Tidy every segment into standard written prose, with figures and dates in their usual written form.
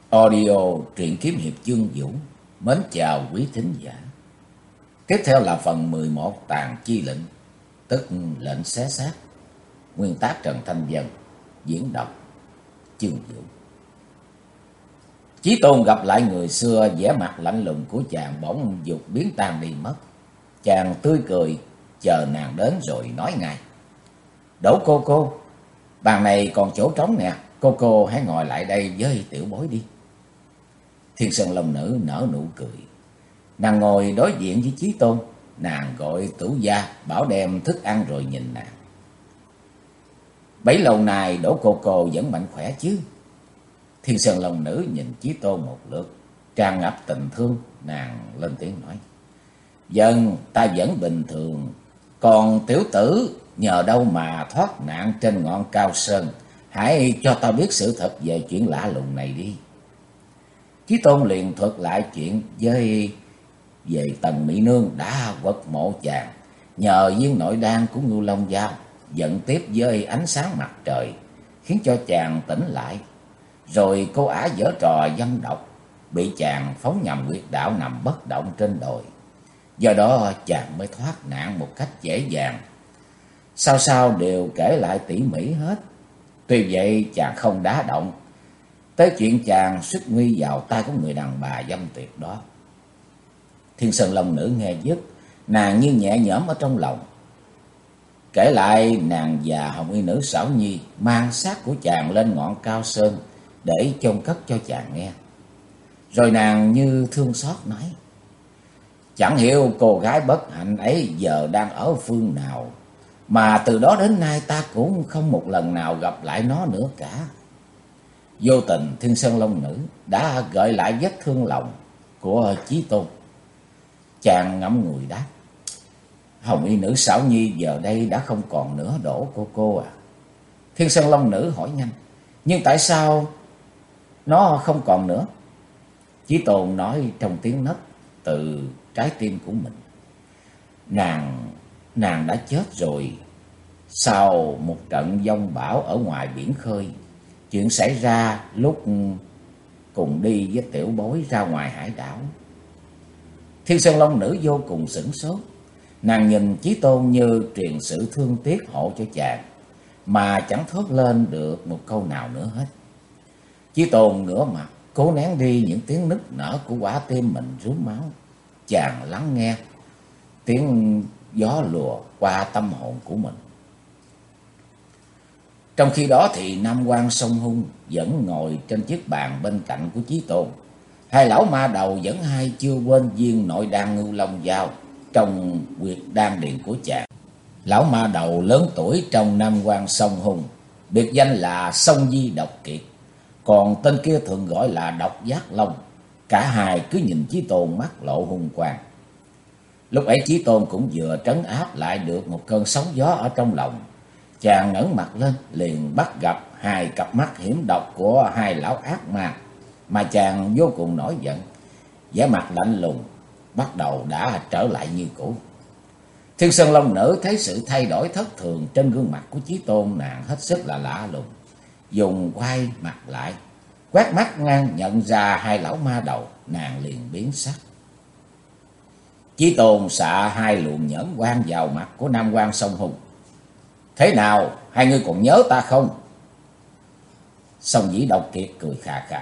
Audio truyện kiếm hiệp chương Vũ. Mến chào quý thính giả. Tiếp theo là phần 11 Tàn Chi Lệnh, tức lệnh xé xác. Nguyên tác Trần Thanh Vân, diễn đọc chương Vũ. Chí Tôn gặp lại người xưa, vẻ mặt lạnh lùng của chàng bỗng dục biến tan đi mất. Chàng tươi cười chờ nàng đến rồi nói ngay: "Đỗ cô, bàn này còn chỗ trống nè, cô hãy ngồi lại đây với tiểu bối đi." Thiên Sơn Long Nữ nở nụ cười. Nàng ngồi đối diện với Chí Tôn. Nàng gọi Tửu Gia bảo đem thức ăn rồi nhìn nàng: "Bấy lâu nay Đỗ cô vẫn mạnh khỏe chứ?" Thiên Sơn Long Nữ nhìn Chí Tôn một lượt, tràn ngập tình thương. Nàng lên tiếng nói: "Vâng, ta vẫn bình thường. Còn tiểu tử nhờ đâu mà thoát nạn trên ngọn cao sơn? Hãy cho ta biết sự thật về chuyện lạ lùng này đi." Chí Tôn liền thuật lại chuyện về Tần Mỹ Nương đã quật mộ chàng, nhờ viên nội đan của Ngưu Long Giao dẫn tiếp với ánh sáng mặt trời, khiến cho chàng tỉnh lại. Rồi cô ả giở trò dâm độc, bị chàng phóng nhầm huyệt đạo nằm bất động trên đồi. Do đó chàng mới thoát nạn một cách dễ dàng. Sao đều kể lại tỉ mỉ hết. Tuy vậy chàng không đá động tới chuyện chàng xuất nguy vào tay của người đàn bà dâm tiệt đó. Thiên Sơn Long Nữ nghe dứt, nàng như nhẹ nhõm ở trong lòng. Kể lại nàng và Hồng Y Nữ Xảo Nhi mang xác của chàng lên ngọn cao sơn để chôn cất cho chàng nghe. Rồi nàng như thương xót nói: "Chẳng hiểu cô gái bất hạnh ấy giờ đang ở phương nào, mà từ đó đến nay ta cũng không một lần nào gặp lại nó nữa cả." Vô tình Thiên Sơn Long Nữ đã gợi lại vết thương lòng của Chí Tôn. Chàng ngẫm ngùi đáp: "Hồng Y Nữ Xảo Nhi giờ đây đã không còn nữa Đỗ cô à?" Thiên Sơn Long Nữ hỏi nhanh: "Nhưng tại sao nó không còn nữa?" Chí Tôn nói trong tiếng nấc từ trái tim của mình: Nàng đã chết rồi. Sau một trận giông bão ở ngoài biển khơi, chuyện xảy ra lúc cùng đi với tiểu bối ra ngoài hải đảo." Thiên Sơn Long Nữ vô cùng sửng sốt. Nàng nhìn Chí Tôn như truyền sự thương tiếc hộ cho chàng, mà chẳng thốt lên được một câu nào nữa hết. Chí Tôn ngửa mặt cố nén đi những tiếng nức nở của quả tim mình rướm máu. Chàng lắng nghe tiếng gió lùa qua tâm hồn của mình. Trong khi đó thì Nam Quan Sông Hung vẫn ngồi trên chiếc bàn bên cạnh của Chí Tôn. Hai lão ma đầu vẫn hay chưa quên viên nội đan Ngưu Long Giao trong huyệt đan điền của chàng. Lão ma đầu lớn tuổi trong Nam Quan Sông Hung, biệt danh là Sông Di Độc Kiệt, còn tên kia thường gọi là Độc Giác Long. Cả hai cứ nhìn Chí Tôn mắt lộ hung quang. Lúc ấy Chí Tôn cũng vừa trấn áp lại được một cơn sóng gió ở trong lòng. Chàng ngẩng mặt lên liền bắt gặp hai cặp mắt hiểm độc của hai lão ác ma, mà chàng vô cùng nổi giận. Vẻ mặt lạnh lùng bắt đầu đã trở lại như cũ. Thiên Sơn Long Nữ thấy sự thay đổi thất thường trên gương mặt của Chí Tôn, nàng hết sức là lạ lùng, dùng quay mặt lại, quét mắt ngang nhận ra hai lão ma đầu. Nàng liền biến sắc. Chí Tôn xạ hai luồng nhẫn quang vào mặt của Nam Quan Sông Hung: "Thế nào, hai ngươi còn nhớ ta không?" Sông Dĩ Độc Kiệt cười khà khà: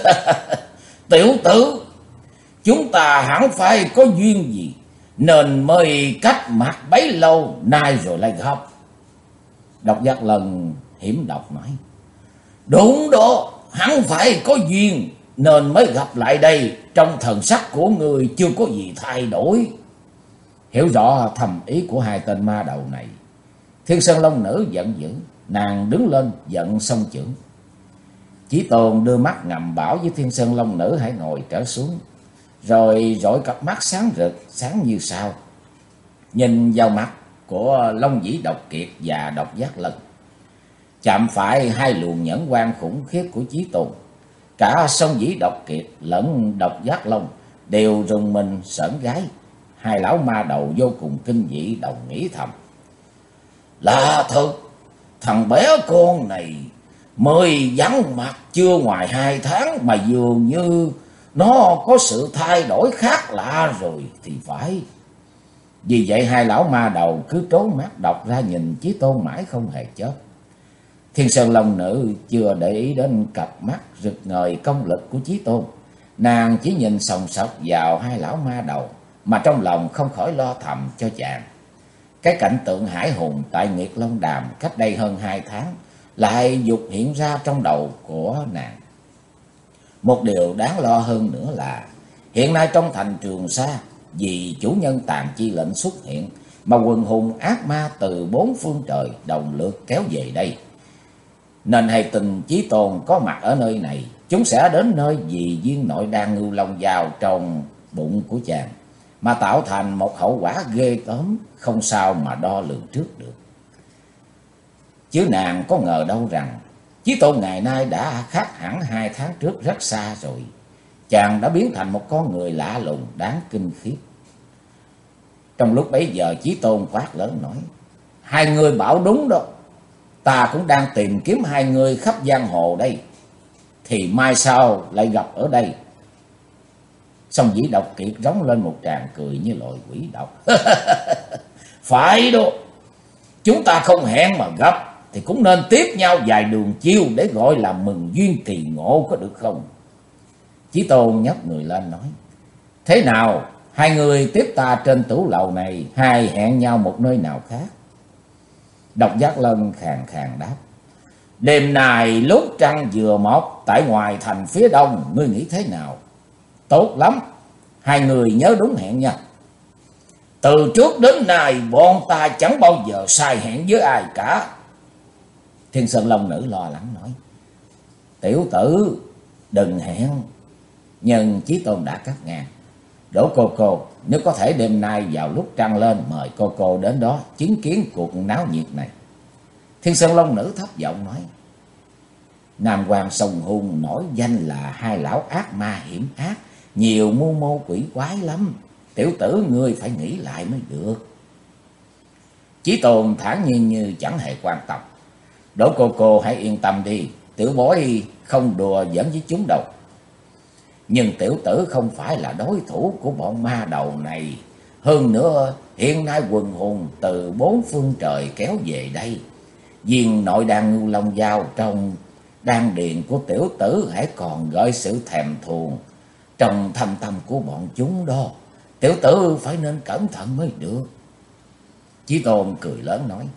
"Tiểu tử, chúng ta hẳn phải có duyên gì nên mới cách mặt bấy lâu nay rồi lại gặp." Độc Giác Lần hiểm độc nói: "Đúng đó, hẳn phải có duyên nên mới gặp lại đây. Trong thần sắc của người chưa có gì thay đổi." Hiểu rõ thầm ý của hai tên ma đầu này, Thiên Sơn Long Nữ giận dữ. Nàng đứng lên giận song chưởng. Chí Tôn đưa mắt ngầm bảo với Thiên Sơn Long Nữ hãy ngồi trở xuống, rồi dội cặp mắt sáng rực sáng như sao nhìn vào mặt của Long Dĩ Độc Kiệt và Độc Giác Lần. Chạm phải hai luồng nhẫn quang khủng khiếp của Chí Tôn, cả Sông Dĩ Độc Kiệt lẫn Độc Giác Long đều rùng mình sởn gáy. Hai lão ma đầu vô cùng kinh dị, đồng nghĩ thầm: "Lạ thật, thằng bé con này Mới vắng mặt chưa ngoài 2 tháng mà dường như nó có sự thay đổi khác lạ rồi thì phải. Vì vậy hai lão ma đầu cứ trố mắt đọc ra nhìn Chí Tôn mãi không hề chớp. Thiên Sơn Long Nữ chưa để ý đến cặp mắt rực ngời công lực của Chí Tôn. Nàng chỉ nhìn sòng sọc vào hai lão ma đầu mà trong lòng không khỏi lo thầm cho chàng. Cái cảnh tượng hải hùng tại Nghiệt Long Đàm cách đây hơn 2 tháng lại dục hiện ra trong đầu của nàng. Một điều đáng lo hơn nữa là hiện nay trong thành Trường Sa, vì chủ nhân Tàn Chi lệnh xuất hiện mà quần hùng ác ma từ 4 phương trời đồng lượt kéo về đây. Nên hay tin Chí Tôn có mặt ở nơi này, chúng sẽ đến nơi vì viên nội đan ngưu long dao trong bụng của chàng, mà tạo thành một hậu quả ghê tởm không sao mà đo lường trước được. Chứ nàng có ngờ đâu rằng Chí Tôn ngày nay đã khác hẳn 2 tháng trước rất xa rồi. Chàng đã biến thành một con người lạ lùng đáng kinh khiếp. Trong lúc bấy giờ Chí Tôn quát lớn nói: hai người bảo đúng đó, ta cũng đang tìm kiếm hai người khắp giang hồ đây, thì mai sau lại gặp ở đây. Xong Dĩ Độc Kiệt rống lên một tràng cười như loại quỷ độc. Phải đó, chúng ta không hẹn mà gặp thì cũng nên tiếp nhau vài đường chiêu để gọi là mừng duyên kỳ ngộ, có được không? Chí Tôn nhấc người lên nói: thế nào, hai người tiếp ta trên tửu lầu này, hay hẹn nhau một nơi nào khác? Độc Giác Lân khàn khàn đáp: đêm nay lúc trăng vừa mọc tại ngoài thành phía đông, ngươi nghĩ thế nào? Tốt lắm, hai người nhớ đúng hẹn nha. Từ trước đến nay bọn ta chẳng bao giờ sai hẹn với ai cả. Thiên Sơn Long Nữ lo lắng nói: tiểu tử đừng hẹn. Nhưng Chí Tôn đã cắt ngang: Đỗ cô, nếu có thể đêm nay vào lúc trăng lên, mời cô đến đó chứng kiến cuộc náo nhiệt này. Thiên Sơn Long Nữ thấp giọng nói: Nam Quan Sông Hung nổi danh là hai lão ác ma hiểm ác, nhiều mưu mô quỷ quái lắm. Tiểu tử ngươi phải nghĩ lại mới được. Chí Tôn thản nhiên như chẳng hề quan tâm: Đỗ cô hãy yên tâm đi, tiểu bối không đùa giỡn với chúng đâu. Nhưng tiểu tử không phải là đối thủ của bọn ma đầu này. Hơn nữa hiện nay quần hùng từ 4 phương trời kéo về đây. Viên nội đan ngưu long dao trong đan điền của tiểu tử hãy còn gợi sự thèm thuồng trong thâm tâm của bọn chúng đó. Tiểu tử phải nên cẩn thận mới được. Chí Tôn cười lớn nói: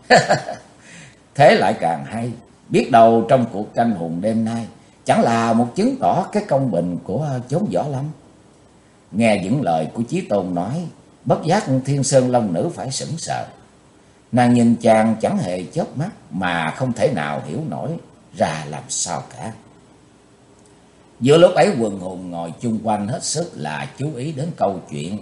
thế lại càng hay. Biết đâu trong cuộc tranh hùng đêm nay chẳng là một chứng tỏ cái công bình của chốn võ lâm. Nghe những lời của Chí Tôn nói, bất giác Thiên Sơn Long Nữ phải sững sờ. Nàng nhìn chàng chẳng hề chớp mắt mà không thể nào hiểu nổi ra làm sao cả. Giữa lúc ấy quần hùng ngồi chung quanh hết sức là chú ý đến câu chuyện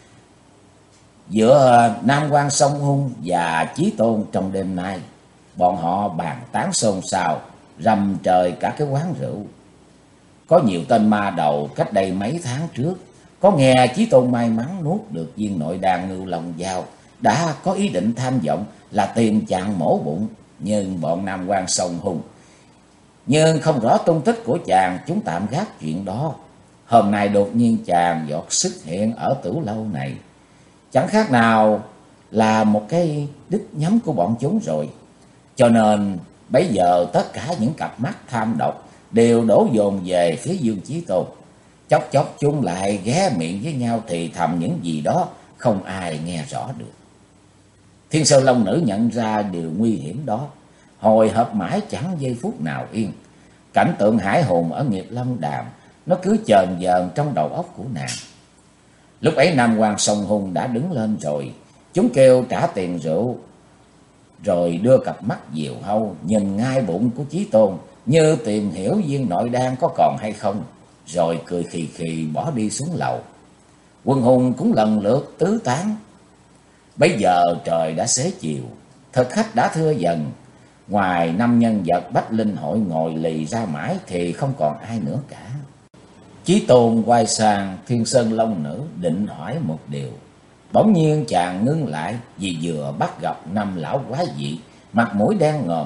giữa Nam Quan Sông Hung và Chí Tôn trong đêm nay. Bọn họ bàn tán xôn xao, rầm trời cả cái quán rượu. Có nhiều tên ma đầu cách đây mấy tháng trước có nghe Chí Tôn may mắn nuốt được viên nội đan ngưu long dao, đã có ý định tham vọng là tìm chàng mổ bụng. Nhưng bọn Nam Quan Sông Hung nhưng không rõ tung tích của chàng, chúng tạm gác chuyện đó. Hôm nay đột nhiên chàng giọt xuất hiện ở tửu lâu này, chẳng khác nào là một cái đích nhắm của bọn chúng rồi. Cho nên bây giờ tất cả những cặp mắt tham độc đều đổ dồn về phía Dương Chí Tôn. Chốc chốc chúng lại ghé miệng với nhau thì thầm những gì đó không ai nghe rõ được. Thiên Sơn Long Nữ nhận ra điều nguy hiểm đó, hồi hộp mãi chẳng giây phút nào yên. Cảnh tượng hải hùng ở Nghiệt Long Đàm nó cứ chờn vờn trong đầu óc của nàng. Lúc ấy Nam Quan Sông Hung đã đứng lên rồi. Chúng kêu trả tiền rượu, rồi đưa cặp mắt diều hâu nhìn ngay bụng của Chí Tôn, như tìm hiểu viên nội đan có còn hay không, rồi cười khì khì bỏ đi xuống lầu. Quân hùng cũng lần lượt tứ tán. Bây giờ trời đã xế chiều, thực khách đã thưa dần. Ngoài 5 nhân vật Bách Linh hội ngồi lì ra mãi thì không còn ai nữa cả. Chí Tôn quay sang Thiên Sơn Long Nữ định hỏi một điều. Bỗng nhiên chàng ngưng lại vì vừa bắt gặp 5 lão quái dị, mặt mũi đen ngòm,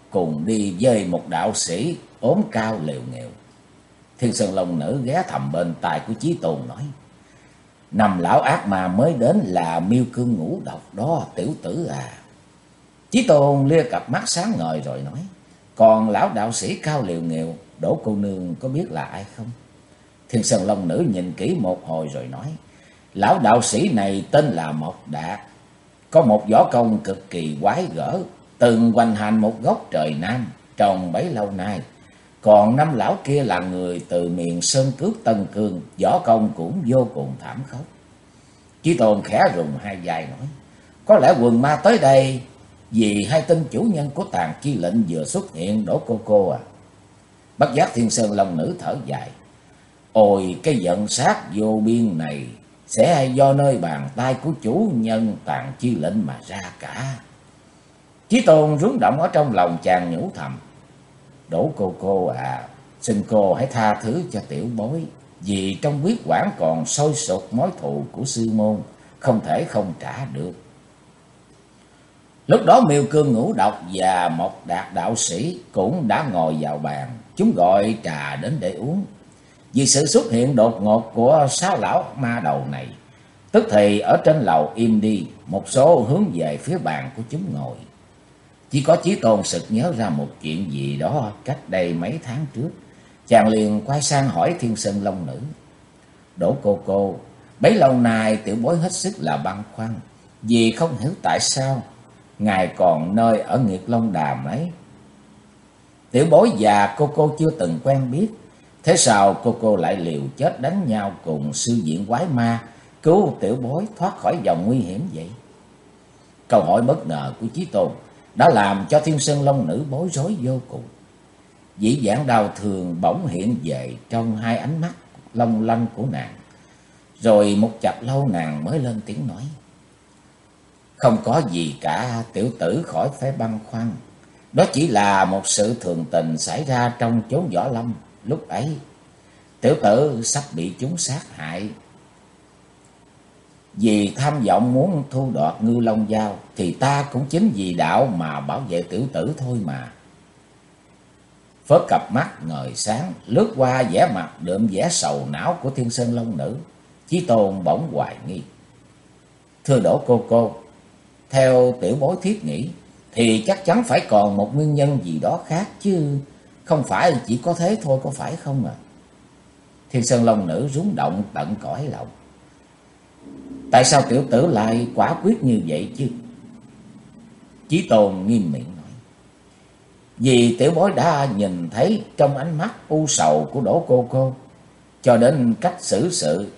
cùng đi với một đạo sĩ ốm cao lều nghèo. Thiên Sơn Long Nữ ghé thầm bên tai của Chí Tôn nói: "Năm lão ác ma mới đến là Miêu Cương Ngũ Độc đó tiểu tử à." Chí Tôn lia cặp mắt sáng ngời rồi nói: "Còn lão đạo sĩ cao liều nghèo, Đỗ cô nương có biết là ai không?" Thiên Sơn Long Nữ nhìn kỹ một hồi rồi nói: "Lão đạo sĩ này tên là Mộc Đạt, có một võ công cực kỳ quái gở, từng hoành hành một góc trời Nam trong bấy lâu nay. Còn năm lão kia là người từ miền Sơn Cước Tân Cương, võ công cũng vô cùng thảm khốc." Chí Tôn khẽ rùng hai vai nói: "Có lẽ quần ma tới đây vì hai tên chủ nhân của Tàng Chi Lệnh vừa xuất hiện, Đỗ cô à?" Bất giác Thiên Sơn Long Nữ thở dài: "Ôi cái giận sát vô biên này sẽ do nơi bàn tay của chủ nhân Tàng Chi Lệnh mà ra cả." Chí Tôn rúng động ở trong lòng, chàng nhủ thầm: "Đỗ cô à, xin cô hãy tha thứ cho tiểu bối, vì trong huyết quản còn sôi sục mối thù của sư môn, không thể không trả được." Lúc đó Miêu Cương Ngũ Độc và Mộc Đạt đạo sĩ cũng đã ngồi vào bàn, chúng gọi trà đến để uống. Vì sự xuất hiện đột ngột của sáu lão ma đầu này, tức thì ở trên lầu im đi, một số hướng về phía bàn của chúng ngồi. Chỉ có Chí Tôn sực nhớ ra một chuyện gì đó cách đây mấy tháng trước, chàng liền quay sang hỏi Thiên Sơn Long Nữ: "Đỗ cô, bấy lâu nay tiểu bối hết sức là băn khoăn, vì không hiểu tại sao ngài còn nơi ở Nghiệt Long Đàm ấy. Tiểu bối và cô chưa từng quen biết, thế sao cô lại liều chết đánh nhau cùng sư diện quái ma, cứu tiểu bối thoát khỏi vòng nguy hiểm vậy?" Câu hỏi bất ngờ của Chí Tôn đã làm cho Thiên Sơn Long Nữ bối rối vô cùng. Dĩ vãng đau thương bỗng hiện về trong hai ánh mắt long lanh của nàng. Rồi một chập lâu nàng mới lên tiếng nói: "Không có gì cả, tiểu tử khỏi phải băn khoăn. Đó chỉ là một sự thường tình xảy ra trong chốn võ lâm. Lúc ấy tiểu tử sắp bị chúng sát hại. Vì tham vọng muốn thu đoạt Ngưu Long Dao, thì ta cũng chính vì đạo mà bảo vệ tiểu tử thôi mà." Phớt cặp mắt ngời sáng lướt qua vẻ mặt đượm vẻ sầu não của Thiên Sơn Long Nữ. Chí Tôn bỗng hoài nghi: "Thưa Đỗ cô, theo tiểu bối thiết nghĩ thì chắc chắn phải còn một nguyên nhân gì đó khác chứ không phải chỉ có thế thôi, có phải không à?" Thiên Sơn Long Nữ rúng động tận cõi lòng: "Tại sao tiểu tử lại quả quyết như vậy chứ?" Chí Tôn nghiêm miệng nói: "Vì tiểu bối đã nhìn thấy trong ánh mắt u sầu của Đỗ cô, cho đến cách xử sự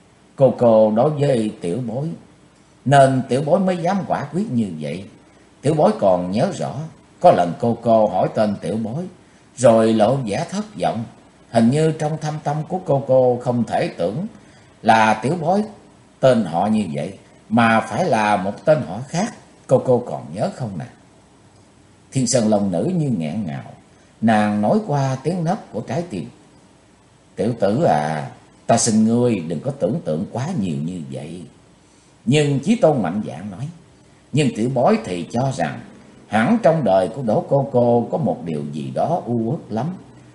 cô đối với tiểu bối, nên tiểu bối mới dám quả quyết như vậy. Tiểu bối còn nhớ rõ, có lần cô hỏi tên tiểu bối, rồi lộ vẻ thất vọng. Hình như trong thâm tâm của cô không thể tưởng là tiểu bối tên họ như vậy, mà phải là một tên họ khác. Cô còn nhớ không nào?" Thiên Sơn Long Nữ như nghẹn ngào, nàng nói qua tiếng nấc của trái tim: "Tiểu tử à, ta xin ngươi đừng có tưởng tượng quá nhiều như vậy." Nhưng Chí Tôn mạnh dạn nói: "Nhưng tiểu bối thì cho rằng hẳn trong đời của Đỗ cô có một điều gì đó u uất lắm.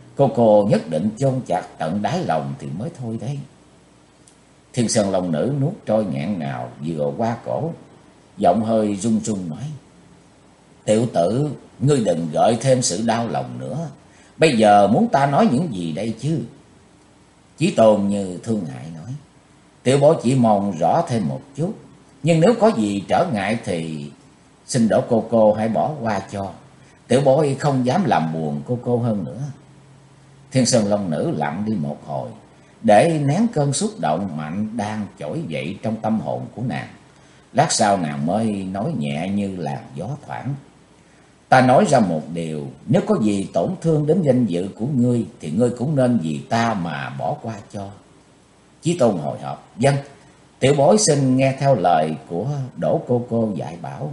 Cô nhất định chôn chặt tận đáy lòng thì mới thôi đấy." Thiên Sơn Long Nữ nuốt trôi nghẹn ngào vừa qua cổ, giọng hơi run run nói: "Tiểu tử, ngươi đừng gợi thêm sự đau lòng nữa. Bây giờ muốn ta nói những gì đây chứ?" Chí Tôn như thương hại nói: "Tiểu bối chỉ mong rõ thêm một chút, nhưng nếu có gì trở ngại thì xin Đỗ cô hãy bỏ qua cho. Tiểu bối không dám làm buồn cô hơn nữa." Thiên Sơn Long Nữ lặng đi một hồi, để nén cơn xúc động mạnh đang trỗi dậy trong tâm hồn của nàng. Lát sau nàng mới nói nhẹ như làn gió thoảng: "Ta nói ra một điều, nếu có gì tổn thương đến danh dự của ngươi thì ngươi cũng nên vì ta mà bỏ qua cho." Chí Tôn hồi hộp: "Vâng, tiểu bối xin nghe theo lời của Đỗ cô dạy bảo."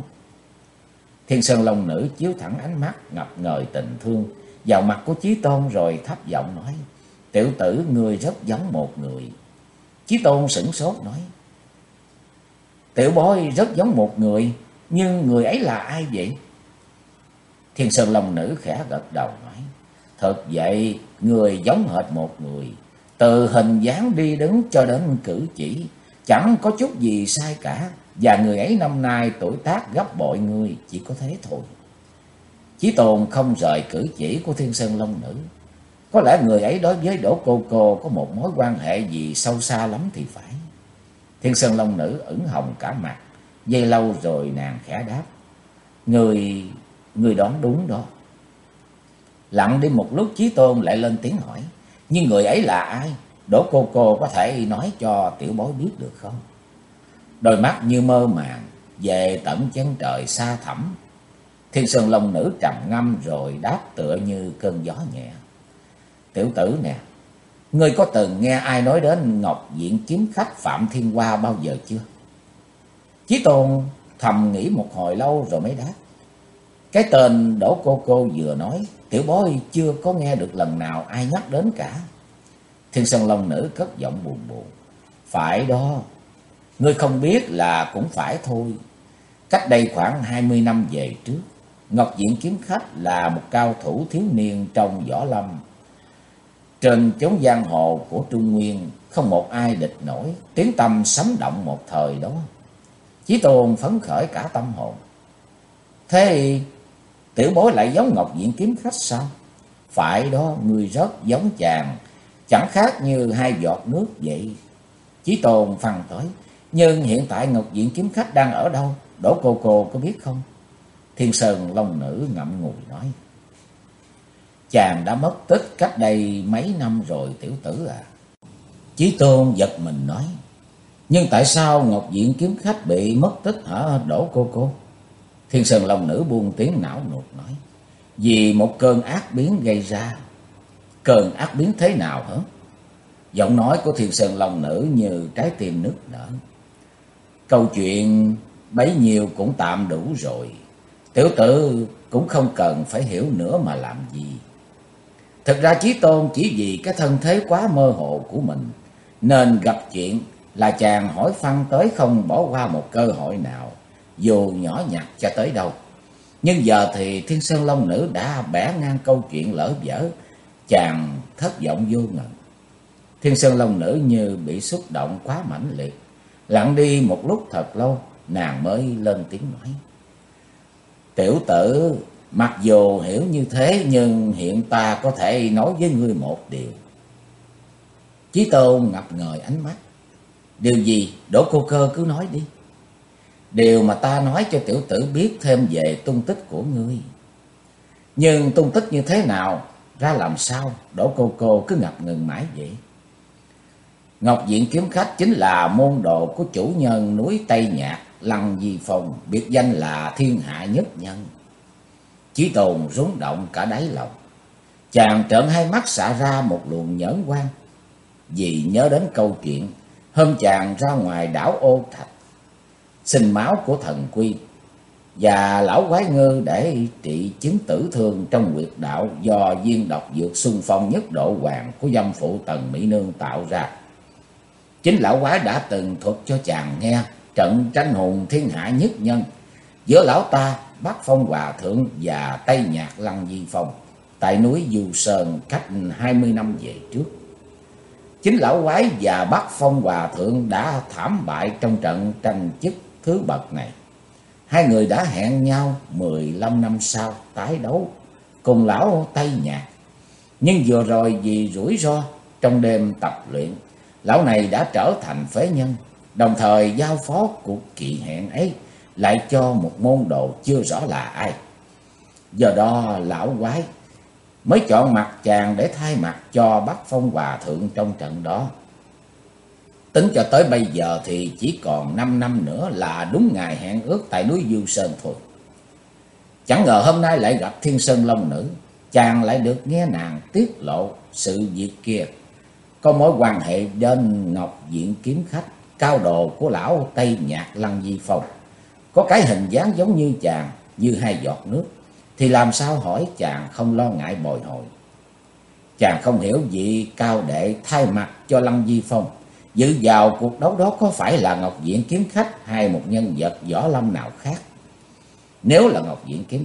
Thiên Sơn Long Nữ chiếu thẳng ánh mắt ngập ngời tình thương vào mặt của Chí Tôn, rồi thấp giọng nói: "Tiểu tử, ngươi rất giống một người." Chí Tôn sửng sốt nói: "Tiểu bối rất giống một người, nhưng người ấy là ai vậy?" Thiên Sơn Long Nữ khẽ gật đầu nói: Thật vậy, người giống hệt một người, từ hình dáng đi đứng cho đến cử chỉ, chẳng có chút gì sai cả. Và người ấy năm nay tuổi tác gấp bội ngươi, chỉ có thế thôi. Chí Tôn không rời cử chỉ của Thiên Sơn Long Nữ. Có lẽ người ấy đối với Đỗ Cô có một mối quan hệ gì sâu xa lắm thì phải. Thiên Sơn Long Nữ ửng hồng cả mặt, giây lâu rồi nàng khẽ đáp: Người đoán đúng đó. Lặng đi một lúc, Chí Tôn lại lên tiếng hỏi: Nhưng người ấy là ai? Đỗ Cô có thể nói cho tiểu bối biết được không? Đôi mắt như mơ màng về tận chân trời xa thẳm, Thiên Sơn Long Nữ trầm ngâm rồi đáp tựa như cơn gió nhẹ: Tiểu tử nè, ngươi có từng nghe ai nói đến Ngọc Diện kiếm khách Phạm Thiên Hoa bao giờ chưa? Chí Tôn thầm nghĩ một hồi lâu rồi mới đáp: Cái tên Đỗ Cô vừa nói, tiểu bối chưa có nghe được lần nào ai nhắc đến cả. Thiên Sơn Long Nữ cất giọng buồn buồn: Phải đó, ngươi không biết là cũng phải thôi. Cách đây khoảng 20 năm về trước, Ngọc Diện kiếm khách là một cao thủ thiếu niên trong võ lâm. Trên chốn giang hồ của Trung Nguyên, không một ai địch nổi, tiếng tăm sấm động một thời đó. Chí Tôn phấn khởi cả tâm hồn: Thế tiểu bối lại giống Ngọc Diện kiếm khách sao? Phải đó, người rất giống chàng, chẳng khác như hai giọt nước vậy. Chí Tôn phàn tới: Nhưng hiện tại Ngọc Diện kiếm khách đang ở đâu? Đỗ Cô có biết không? Thiên Sơn Long Nữ ngậm ngùi nói: Chàng đã mất tích cách đây mấy năm rồi tiểu tử à. Chí Tôn giật mình nói: Nhưng tại sao Ngọc Diện kiếm khách bị mất tích hả Đỗ Cô? Thiên Sơn Long Nữ buông tiếng não nuột nói: Vì một cơn ác biến gây ra. Cơn ác biến thế nào hả? Giọng nói của Thiên Sơn Long Nữ như trái tim nức nở: Câu chuyện bấy nhiêu cũng tạm đủ rồi, tiểu tử cũng không cần phải hiểu nữa mà làm gì. Thực ra Chí Tôn chỉ vì cái thân thế quá mơ hồ của mình, nên gặp chuyện là chàng hỏi phăng tới không bỏ qua một cơ hội nào, dù nhỏ nhặt cho tới đâu. Nhưng giờ thì Thiên Sơn Long Nữ đã bẻ ngang câu chuyện lỡ dở, chàng thất vọng vô ngần. Thiên Sơn Long Nữ như bị xúc động quá mãnh liệt, lặng đi một lúc thật lâu, nàng mới lên tiếng nói: Tiểu tử, mặc dù hiểu như thế, nhưng hiện ta có thể nói với ngươi một điều. Chí Tôn ngập ngời ánh mắt: Điều gì? Đỗ Cô cứ nói đi. Điều mà ta nói cho tiểu tử biết thêm về tung tích của ngươi. Nhưng tung tích như thế nào, ra làm sao? Đỗ Cô cứ ngập ngừng mãi vậy. Ngọc Diện kiếm khách chính là môn đồ của chủ nhân núi Tây Nhạc Lăng Di Phong, biệt danh là thiên hạ nhất nhân. Chí Tôn rúng động cả đáy lòng, chàng trợn hai mắt xạ ra một luồng nhẫn quan, vì nhớ đến câu chuyện hôm chàng ra ngoài đảo Ô Thạch xin máu của thần Quy và lão quái ngư để trị chứng tử thương trong huyệt đạo do viên độc dược xung phong nhất độ hoàng của dâm phụ Tần Mỹ Nương tạo ra. Chính lão quái đã từng thuật cho chàng nghe trận tranh hùng thiên hạ nhất nhân giữa lão ta, Bắc Phong Hòa Thượng và Tây Nhạc Lăng Di Phong tại núi Du Sơn cách 20 năm về trước. Chính lão quái và Bắc Phong Hòa Thượng đã thảm bại trong trận tranh chức thứ bậc này. Hai người đã hẹn nhau 15 năm sau tái đấu cùng lão Tây Nhạc. Nhưng vừa rồi vì rủi ro trong đêm tập luyện, lão này đã trở thành phế nhân, đồng thời giao phó cuộc kỳ hẹn ấy lại cho một môn đồ chưa rõ là ai. Do đó lão quái mới chọn mặt chàng để thay mặt cho Bắc Phong Hòa Thượng trong trận đó. Tính cho tới bây giờ thì chỉ còn 5 năm nữa là đúng ngày hẹn ước tại núi Du Sơn thôi. Chẳng ngờ hôm nay lại gặp Thiên Sơn Long Nữ, chàng lại được nghe nàng tiết lộ sự việc kia có mối quan hệ đến Ngọc Diện kiếm khách, cao đồ của lão Tây Nhạc Lăng Di Phong, có cái hình dáng giống như chàng, như hai giọt nước, thì làm sao hỏi chàng không lo ngại bồi hồi. Chàng không hiểu vị cao đệ thay mặt cho Lăng Di Phong dự vào cuộc đấu đó có phải là Ngọc Diện kiếm khách hay một nhân vật võ lâm nào khác. Nếu là Ngọc Diện kiếm khách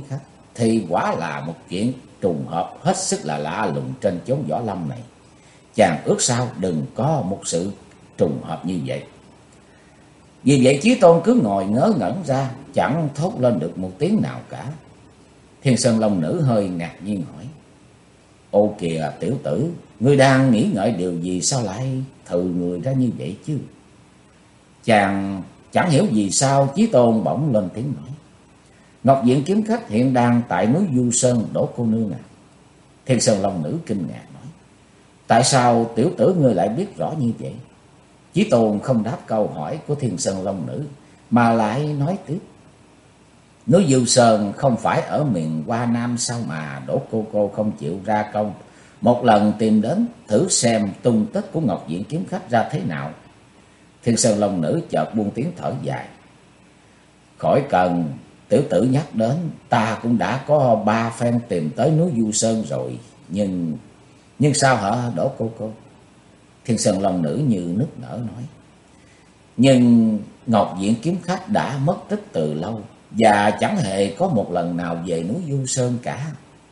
thì quả là một chuyện trùng hợp hết sức là lạ lùng trên chốn võ lâm này. Chàng ước sao đừng có một sự trùng hợp như vậy. Vì vậy Chí Tôn cứ ngồi ngớ ngẩn ra, chẳng thốt lên được một tiếng nào cả. Thiên Sơn Long Nữ hơi ngạc nhiên hỏi: Ô kìa tiểu tử, ngươi đang nghĩ ngợi điều gì sao lại thừ người ra như vậy chứ? Chàng chẳng hiểu vì sao Chí Tôn bỗng lên tiếng nói: Ngọc Diện kiếm khách hiện đang tại núi Du Sơn, Đỗ cô nương à. Thiên Sơn Long Nữ kinh ngạc nói: Tại sao tiểu tử ngươi lại biết rõ như vậy? Chí Tôn không đáp câu hỏi của Thiên Sơn Long Nữ, mà lại nói tiếp: Núi Du Sơn không phải ở miền Hoa Nam sao mà Đỗ cô không chịu ra công một lần tìm đến thử xem tung tích của Ngọc Diện kiếm khách ra thế nào? Thiên Sơn Long Nữ chợt buông tiếng thở dài: Khỏi cần tiểu tử nhắc đến, ta cũng đã có 3 phen tìm tới núi Du Sơn rồi. Nhưng sao hả Đỗ cô? Thiên Sơn Long Nữ như nức nở nói: Nhưng Ngọc Diện kiếm khách đã mất tích từ lâu, và chẳng hề có một lần nào về núi Du Sơn cả.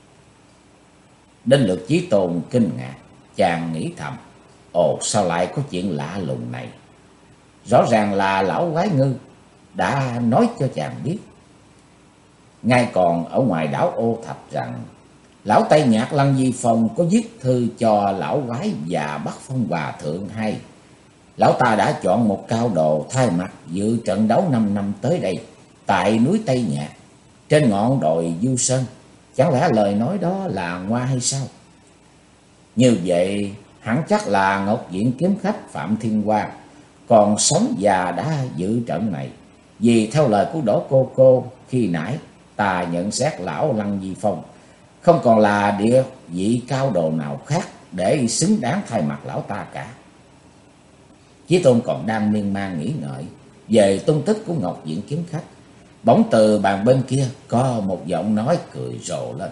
Đến lượt Chí Tôn kinh ngạc, chàng nghĩ thầm: Ồ, sao lại có chuyện lạ lùng này? Rõ ràng là lão quái ngư đã nói cho chàng biết, ngay còn ở ngoài đảo Ô Thập, rằng lão Tây Nhạc Lăng Di Phong có viết thư cho lão quái và Bắc Phong Hòa Thượng hay. Lão ta đã chọn một cao đồ thay mặt dự trận đấu 5 năm tới đây tại núi Tây Nhạc, trên ngọn đồi Du Sơn. Chẳng lẽ lời nói đó là ngoa hay sao? Như vậy hẳn chắc là Ngọc Diện kiếm khách Phạm Thiên Hoa còn sống và đã dự trận này. Vì theo lời của Đỗ cô khi nãy, ta nhận xét lão Lăng Di Phong không còn là địa vị cao đồ nào khác để xứng đáng thay mặt lão ta cả. Chí Tôn còn đang miên man nghĩ ngợi về tung tích của Ngọc Diện kiếm khách, bỗng từ bàn bên kia có một giọng nói cười rộ lên: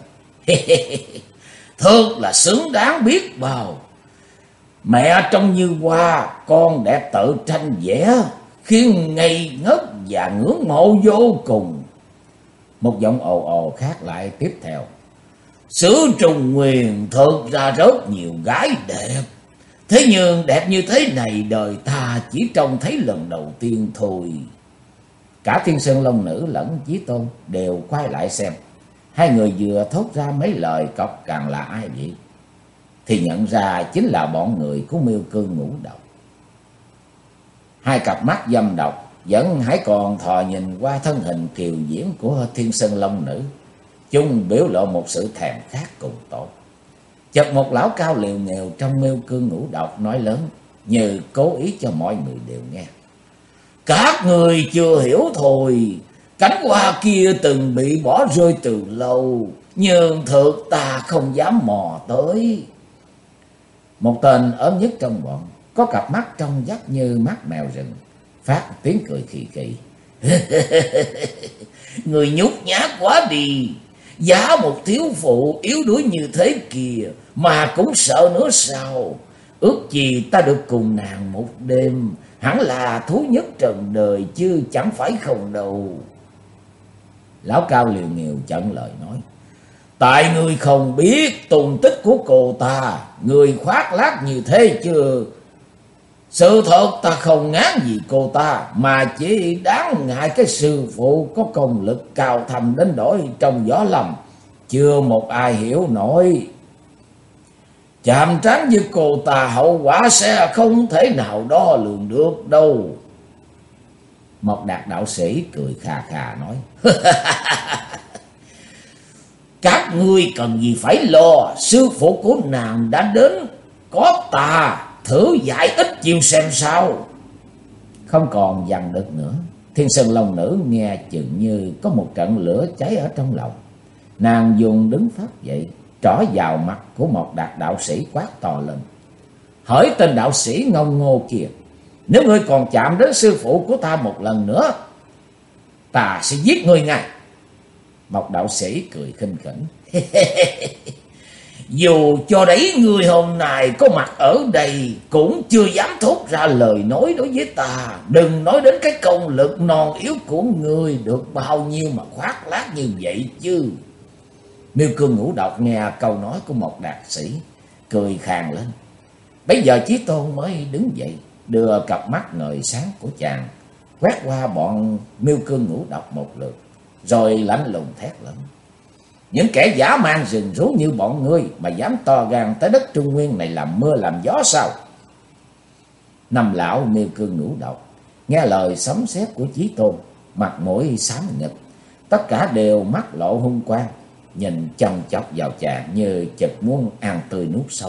Thật là xứng đáng biết bao. Mẹ trông như hoa, con đẹp tự tranh vẽ, khiến ngây ngất và ngưỡng mộ vô cùng. Một giọng ồ ồ khác lại tiếp theo: Xứ Trung Nguyên thật ra rất nhiều gái đẹp, thế nhưng đẹp như thế này đời ta chỉ trông thấy lần đầu tiên thôi. Cả Thiên Sơn Long Nữ lẫn Chí Tôn đều quay lại xem. Hai người vừa thốt ra mấy lời cọc cằn là ai vậy, thì nhận ra chính là bọn người của Miêu Cương Ngũ Độc. Hai cặp mắt dâm độc vẫn hãy còn thò nhìn qua thân hình kiều diễm của Thiên Sơn Long Nữ, chúng biểu lộ một sự thèm khát cùng tột. Chợt một lão cao liều nghèo trong Miêu Cương Ngũ Độc nói lớn, như cố ý cho mọi người đều nghe: Các người chưa hiểu thôi, cánh hoa kia từng bị bỏ rơi từ lâu, nhưng thực ta không dám mò tới. Một tên ốm nhất trong bọn, có cặp mắt trong vắt như mắt mèo rừng, phát tiếng cười khì khì: Người nhút nhát quá đi, giá một thiếu phụ yếu đuối như thế kìa mà cũng sợ nữa sao? Ước gì ta được cùng nàng một đêm, hẳn là thú nhất trần đời chứ chẳng phải không đâu. Lão cao liều nghiều chặn lời nói: Tại ngươi không biết tung tích của cô ta, người khoác lác như thế chứ. Sự thật ta không ngán gì cô ta, mà chỉ đáng ngại cái sư phụ có công lực cao thâm đến đổi trong võ lâm, chưa một ai hiểu nổi. Chạm trán với cô ta hậu quả sẽ không thể nào đo lường được đâu. Một Đạt đạo sĩ cười khà khà nói: Các ngươi cần gì phải lo, sư phụ của nàng đã đến, có ta thử giải ít chiêu xem sao. Không còn dằn được nữa, Thiên Sơn Long Nữ nghe chừng như có một trận lửa cháy ở trong lòng. Nàng dùng đứng phát dậy, trỏ vào mặt của một Đạt đạo sĩ quát to lên: Hỡi tên đạo sĩ ngông ngô kìa, nếu ngươi còn chạm đến sư phụ của ta một lần nữa, ta sẽ giết ngươi ngay. Một đạo sĩ cười khinh khỉnh: Dù cho đấy ngươi hôm nay có mặt ở đây cũng chưa dám thốt ra lời nói đối với ta. Đừng nói đến cái công lực non yếu của ngươi được bao nhiêu mà khoác lác như vậy chứ. Miêu Cương Ngũ Độc nghe câu nói của Mộc Đạt Sĩ, cười khàn lên. Bấy giờ Chí Tôn mới đứng dậy, đưa cặp mắt ngời sáng của chàng quét qua bọn Miêu Cương Ngũ Độc một lượt, rồi lạnh lùng thét lớn: những kẻ dã man rừng rú như bọn ngươi mà dám to gan tới đất Trung Nguyên này làm mưa làm gió sao? Năm lão Miêu Cương Ngũ Độc nghe lời sấm sét của Chí Tôn, mặt mũi xám nghịch, tất cả đều mắt lộ hung quang, nhìn chăm chọc vào chàng như chực muốn ăn tươi nuốt sống.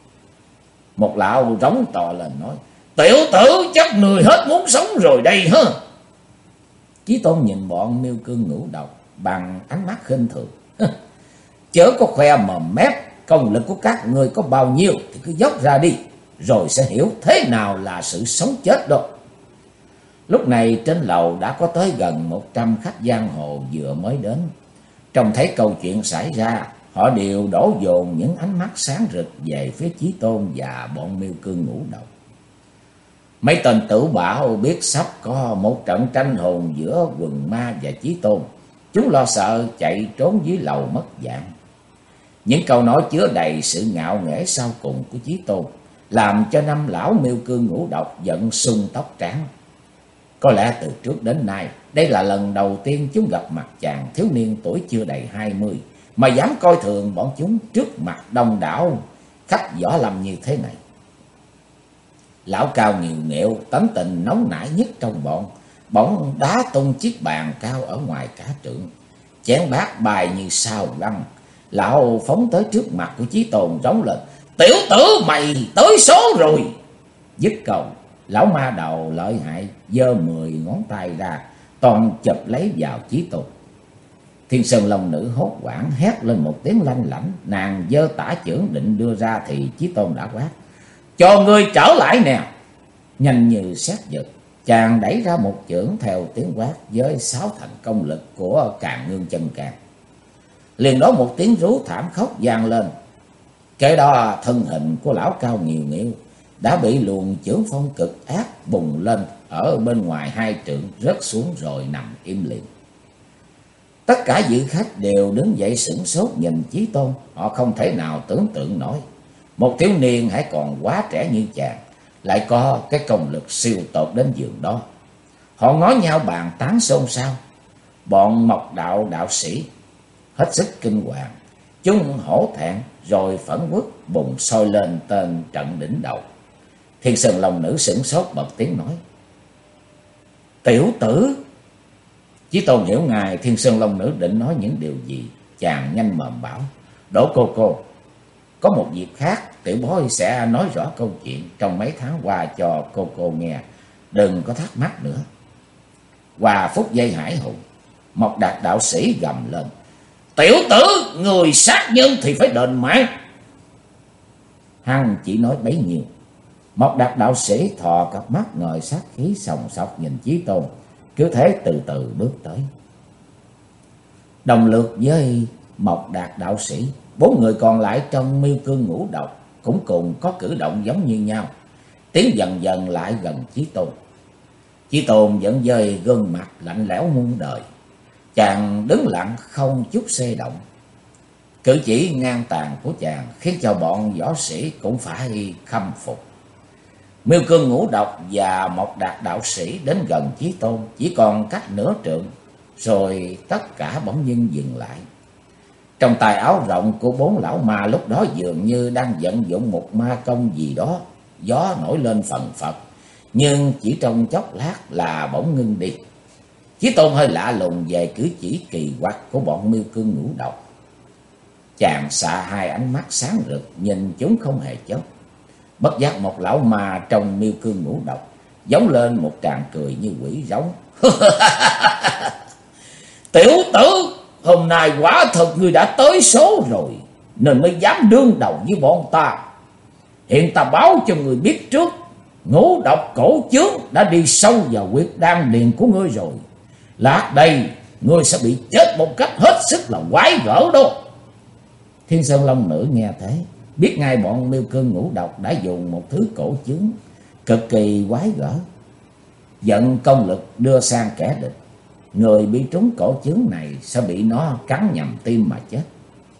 Một lão rống to lên nói: tiểu tử chắc người hết muốn sống rồi đây hả? Chí Tôn nhìn bọn Miêu Cương Ngũ Độc bằng ánh mắt khinh thường: chớ có khoe mồm mép, công lực của các ngươi có bao nhiêu thì cứ dốc ra đi, rồi sẽ hiểu thế nào là sự sống chết đó. Lúc này trên lầu đã có tới gần 100 khách giang hồ vừa mới đến. Trông thấy câu chuyện xảy ra, họ đều đổ dồn những ánh mắt sáng rực về phía Chí Tôn và bọn Miêu Cương Ngũ Độc. Mấy tên tử bảo biết sắp có một trận tranh hùng giữa Quần Ma và Chí Tôn, chúng lo sợ chạy trốn dưới lầu mất dạng. Những câu nói chứa đầy sự ngạo nghễ sau cùng của Chí Tôn làm cho năm lão Miêu Cương Ngũ Độc giận sung tóc trắng. Có lẽ từ trước đến nay, đây là lần đầu tiên chúng gặp mặt chàng thiếu niên tuổi chưa đầy 20 mà dám coi thường bọn chúng trước mặt đông đảo khách võ lâm như thế này. Lão cao nhiều nghệu, tánh tình nóng nảy nhất trong bọn, bỗng đá tung chiếc bàn cao ở ngoài cả trượng, chén bát bài như sao băng. Lão phóng tới trước mặt của Chí Tôn rống lên: tiểu tử mày tới số rồi! Dứt câu, lão ma đầu lợi hại giơ 10 ngón tay ra, toàn chụp lấy vào Chí Tôn. Thiên Sơn Long Nữ hốt hoảng hét lên một tiếng lanh lảnh, nàng giơ tả chưởng định đưa ra thì Chí Tôn đã quát: cho ngươi trở lại nè! Nhanh như sét giật, chàng đẩy ra một chưởng theo tiếng quát với 6 thành công lực của Càn Ngương Chân Can. Liền đó một tiếng rú thảm khóc vang lên. Kế đó thân hình của lão cao nhiều nghịu đã bị luồng chưởng phong cực ác bùng lên ở bên ngoài 2 trượng, rớt xuống rồi nằm im lìm. Tất cả vị khách đều đứng dậy sửng sốt nhìn Chí Tôn, họ không thể nào tưởng tượng nổi một thiếu niên hãy còn quá trẻ như chàng lại có cái công lực siêu tột đến giường đó. Họ ngó nhau bàn tán xôn xao. Bọn Mộc đạo đạo sĩ hết sức kinh hoàng, chúng hổ thẹn rồi phẫn uất bùng sôi lên tên trận đỉnh đầu. Thiên Sơn Long Nữ sửng sốt bật tiếng nói: tiểu tử! Chí Tôn hiểu ngài Thiên Sơn Long Nữ định nói những điều gì, chàng nhanh mồm bảo: Đỗ cô, có một việc khác, tiểu bối sẽ nói rõ câu chuyện trong mấy tháng qua cho cô nghe, đừng có thắc mắc nữa. Hòa phúc dây hải hùng, Mộc Đạt đạo sĩ gầm lên: tiểu tử, người sát nhân thì phải đền mạng! Hắn chỉ nói bấy nhiêu. Mộc Đạt đạo sĩ thò cặp mắt ngời sát khí sòng sọc nhìn Chí Tôn, cứ thế từ từ bước tới. Đồng lượt với Mộc Đạt đạo sĩ, 4 người còn lại trong Miêu Cương Ngũ Độc cũng cùng có cử động giống như nhau, tiến dần dần lại gần Chí Tôn. Chí Tôn vẫn dời gương mặt lạnh lẽo muôn đời, chàng đứng lặng không chút xê động. Cử chỉ ngang tàn của chàng khiến cho bọn võ sĩ cũng phải khâm phục. Miêu Cương Ngũ Độc và Mộc Đạt đạo sĩ đến gần Chí Tôn chỉ còn cách nửa trượng, rồi tất cả bỗng nhiên dừng lại. Trong tài áo rộng của 4 lão ma lúc đó dường như đang vận dụng một ma công gì đó, gió nổi lên phần phật, nhưng chỉ trong chốc lát là bỗng ngưng đi. Chí Tôn hơi lạ lùng về cử chỉ kỳ quặc của bọn Miêu Cương Ngũ Độc. Chàng xạ 2 ánh mắt sáng rực nhìn chúng không hề chớp. Bất giác một lão ma trong Miêu Cương Ngũ Độc giống lên một tràng cười như quỷ rống: tiểu tử, hôm nay quả thật ngươi đã tới số rồi, nên mới dám đương đầu với bọn ta. Hiện ta báo cho người biết trước, Ngũ Độc cổ chướng đã đi sâu vào huyệt đan điền của ngươi rồi. Lát đây ngươi sẽ bị chết một cách hết sức là quái gở đó. Thiên Sơn Long Nữ nghe thế, biết ngay bọn Miêu Cương Ngũ Độc đã dùng một thứ cổ chướng cực kỳ quái gở, vận công lực đưa sang kẻ địch. Người bị trúng cổ chướng này sẽ bị nó cắn nhầm tim mà chết.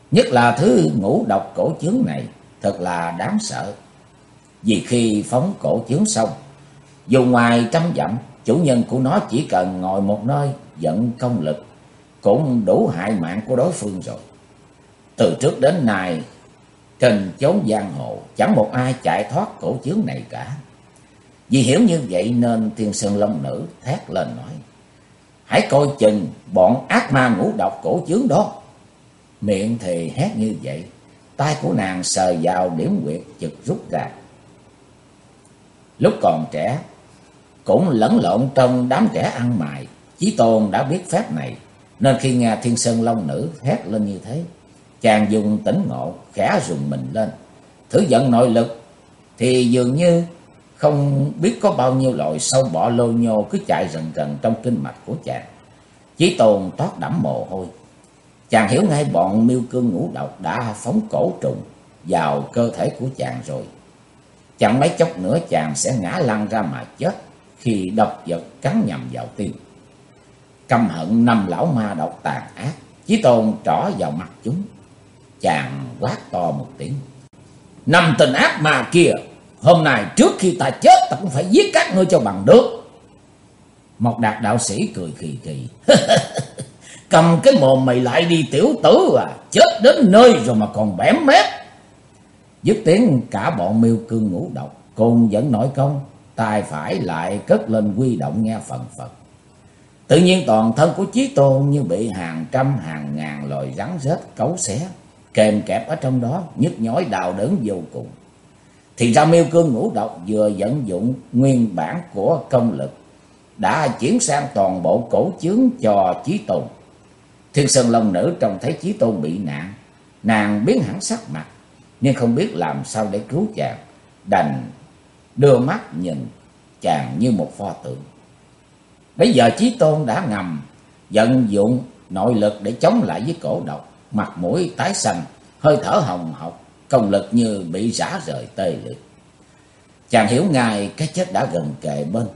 Nhất là thứ ngũ độc cổ chướng này thật là đáng sợ. Vì khi phóng cổ chướng xong, dù ngoài trăm dặm, chủ nhân của nó chỉ cần ngồi một nơi vận công lực cũng đủ hại mạng của đối phương rồi. Từ trước đến nay, trên chốn giang hồ chẳng một ai chạy thoát cổ chướng này cả. Vì hiểu như vậy nên Thiên Sơn Long Nữ thét lên nói: hãy coi chừng bọn ác ma ngũ độc cổ chướng đó. Miệng thì hét như vậy, tay của nàng sờ vào điểm huyệt chực rút ra. Lúc còn trẻ, cũng lẫn lộn trong đám trẻ ăn mày, Chí Tôn đã biết phép này, nên khi nghe Thiên Sơn Long Nữ hét lên như thế, chàng dùng tỉnh ngộ khẽ rùng mình lên, thử vận nội lực thì dường như không biết có bao nhiêu loại sâu bọ lô nhô cứ chạy rần rần trong kinh mạch của chàng. Chí Tôn toát đẫm mồ hôi. Chàng hiểu ngay bọn miêu cương ngũ độc đã phóng cổ trùng vào cơ thể của chàng rồi. Chẳng mấy chốc nữa chàng sẽ ngã lăn ra mà chết khi độc vật cắn nhầm vào tim. Căm hận năm lão ma độc tàn ác, Chí Tôn trỏ vào mặt chúng. Chàng quát to một tiếng: năm tên ác ma kia, hôm nay trước khi ta chết ta cũng phải giết các ngươi cho bằng được. Một Đạt đạo sĩ cười khì khì: cầm cái mồm mày lại đi tiểu tử à, chết đến nơi rồi mà còn bẻm mép. Dứt tiếng, cả bọn miêu cương ngũ độc cùng dẫn nội công, tay phải lại cất lên quy động nghe phần phật. Tự nhiên toàn thân của Chí Tôn như bị hàng trăm hàng ngàn loài rắn rết cấu xé, kèm kẹp ở trong đó, nhức nhói đau đớn vô cùng. Thì ra miêu cương ngũ độc vừa vận dụng nguyên bản của công lực đã chuyển sang toàn bộ cổ chướng cho Chí Tôn. Thiên Sơn Long Nữ trông thấy Chí Tôn bị nạn, nàng biến hẳn sắc mặt, nhưng không biết làm sao để cứu chàng, đành đưa mắt nhìn chàng như một pho tượng. Bây giờ Chí Tôn đã ngầm vận dụng nội lực để chống lại với cổ độc, mặt mũi tái xanh, hơi thở hồng hộc, công lực như bị rã rời tê liệt. Chàng hiểu ngay cái chết đã gần kề bên.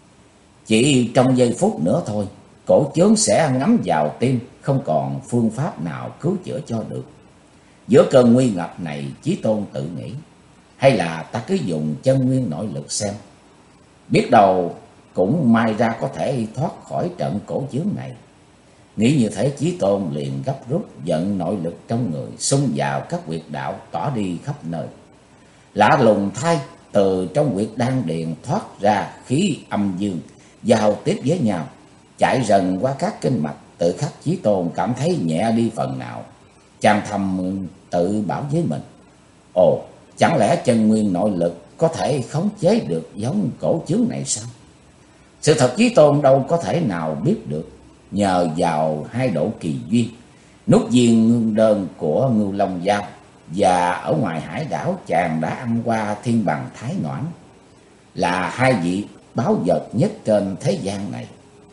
Chỉ trong giây phút nữa thôi, cổ chướng sẽ ngấm vào tim, không còn phương pháp nào cứu chữa cho được. Giữa cơn nguy ngập này, Chí Tôn tự nghĩ, hay là ta cứ dùng chân nguyên nội lực xem, biết đâu cũng may ra có thể thoát khỏi trận cổ chướng này. Nghĩ như thế, Chí Tôn liền gấp rút vận nội lực trong người, xung vào các huyệt đạo tỏa đi khắp nơi. Lạ lùng thay, từ trong huyệt đan điền thoát ra khí âm dương giao tiếp với nhau, chạy dần qua các kinh mạch. Tự khắc Chí Tôn cảm thấy nhẹ đi phần nào. Chàng thầm tự bảo với mình: ồ, chẳng lẽ chân nguyên nội lực có thể khống chế được giống cổ chướng này sao? Sự thật Chí Tôn đâu có thể nào biết được. Nhờ vào hai độ kỳ duyên, nút viên ngưng đơn của Ngưu Long Giao và ở ngoài hải đảo chàng đã ăn qua thiên bằng thái noãn, là hai vị báu vật nhất trên thế gian này.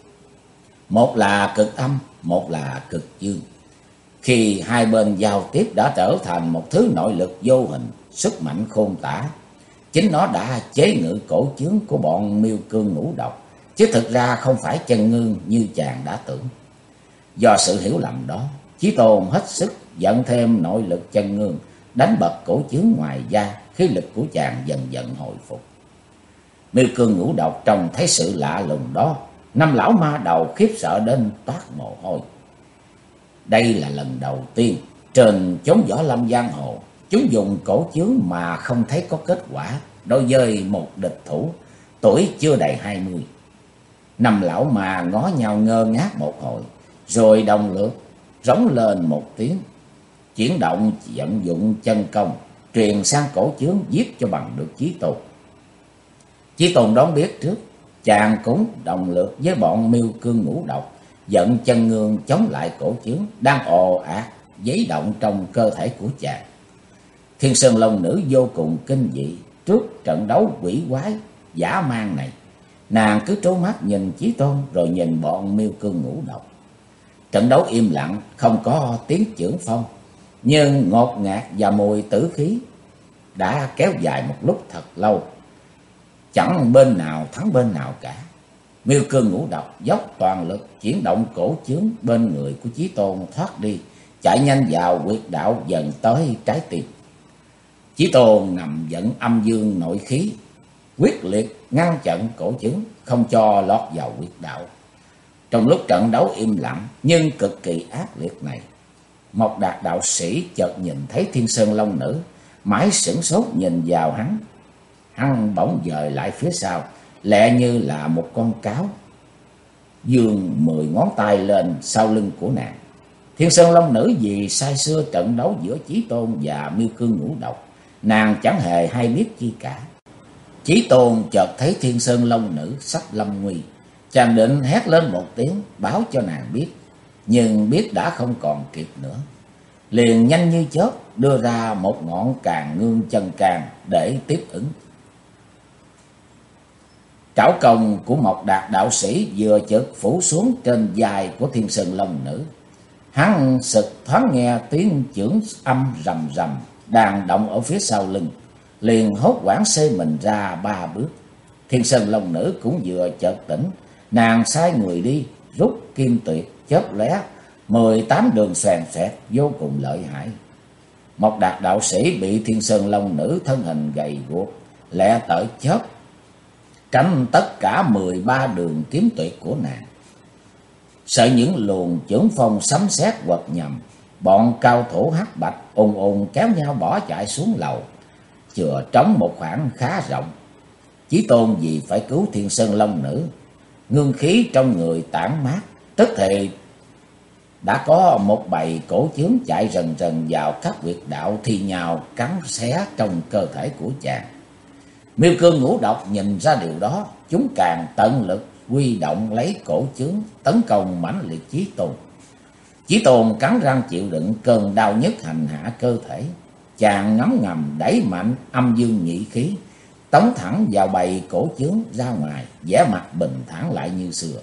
Một là cực âm, một là cực dương. Khi hai bên giao tiếp đã trở thành một thứ nội lực vô hình, sức mạnh khôn tả. Chính nó đã chế ngự cổ chướng của bọn miêu cương ngũ độc, chứ thực ra không phải chân ngưng như chàng đã tưởng. Do sự hiểu lầm đó, Chí Tôn hết sức dẫn thêm nội lực chân ngưng, đánh bật cổ chướng ngoài da, khí lực của chàng dần dần hồi phục. Miêu cương ngũ độc trông thấy sự lạ lùng đó, năm lão ma đầu khiếp sợ đến toát mồ hôi. Đây là lần đầu tiên trên chốn võ lâm giang hồ, chúng dùng cổ chướng mà không thấy có kết quả đối với một địch thủ tuổi chưa đầy 20. Năm lão mà ngó nhau ngơ ngác một hồi, rồi đồng lượt rống lên một tiếng, chuyển động vận dụng chân công, truyền sang cổ chướng giết cho bằng được Chí Tôn. Chí Tôn đón biết trước, chàng cũng đồng lượt với bọn miêu cương ngũ độc, vận chân ngương chống lại cổ chướng đang ồ ạt giấy động trong cơ thể của chàng. Thiên Sơn Long Nữ vô cùng kinh dị trước trận đấu quỷ quái dã man này. Nàng cứ trố mắt nhìn Chí Tôn rồi nhìn bọn miêu cương ngũ độc. Trận đấu im lặng, không có tiếng chưởng phong, nhưng ngột ngạt và mùi tử khí đã kéo dài một lúc thật lâu. Chẳng bên nào thắng bên nào cả. Miêu cương ngũ độc dốc toàn lực chuyển động cổ chướng bên người của Chí Tôn thoát đi, chạy nhanh vào huyệt đạo dần tới trái tim. Chí Tôn nằm dẫn âm dương nội khí, quyết liệt ngăn chặn cổ chứng, không cho lọt vào huyệt đạo. Trong lúc trận đấu im lặng nhưng cực kỳ ác liệt này, Mộc Đạt đạo sĩ chợt nhìn thấy Thiên Sơn Long Nữ, mãi sửng sốt nhìn vào hắn. Hắn bỗng dời lại phía sau, lẹ như là một con cáo, giương 10 ngón tay lên sau lưng của nàng. Thiên Sơn Long Nữ vì say xưa trận đấu giữa Chí Tôn và Miêu Cương Ngũ Độc, nàng chẳng hề hay biết chi cả. Chí Tôn chợt thấy Thiên Sơn Long Nữ sắp lâm nguy, chàng định hét lên một tiếng báo cho nàng biết, nhưng biết đã không còn kịp nữa. Liền nhanh như chớp đưa ra một ngọn càng ngương chân càng để tiếp ứng. Trảo công của Mộc Đạt đạo sĩ vừa chợt phủ xuống trên vai của Thiên Sơn Long Nữ. Hắn sực thoáng nghe tiếng chưởng âm rầm rầm đang động ở phía sau lưng, liền hốt hoảng xê mình ra 3 bước. Thiên Sơn Long Nữ cũng vừa chợt tỉnh, nàng sai người đi rút kim tuyệt chớp lóe 18 đường xoèn xoẹt vô cùng lợi hại. Mộc Đạt đạo sĩ bị Thiên Sơn Long Nữ thân hình gầy guộc lẹ tới chớp tránh tất cả 13 đường kiếm tuyệt của nàng. Sợ những luồng chưởng phong sấm sét quật nhầm, bọn cao thủ hắc bạch ùn ùn kéo nhau bỏ chạy xuống lầu, chừa trống một khoảng khá rộng. Chí Tôn vì phải cứu Thiên Sơn Long Nữ, ngưng khí trong người tản mát, tức thì đã có một bầy cổ chướng chạy rần rần vào các huyệt đạo thi nhau cắn xé trong cơ thể của chàng. Miêu Cương Ngũ Độc nhìn ra điều đó, chúng càng tận lực huy động lấy cổ chướng tấn công mãnh liệt Chí Tôn. Chí Tôn cắn răng chịu đựng cơn đau nhức hành hạ cơ thể, chàng ngấm ngầm đẩy mạnh âm dương nhị khí, tống thẳng vào bầy cổ chướng ra ngoài, vẻ mặt bình thản lại như xưa.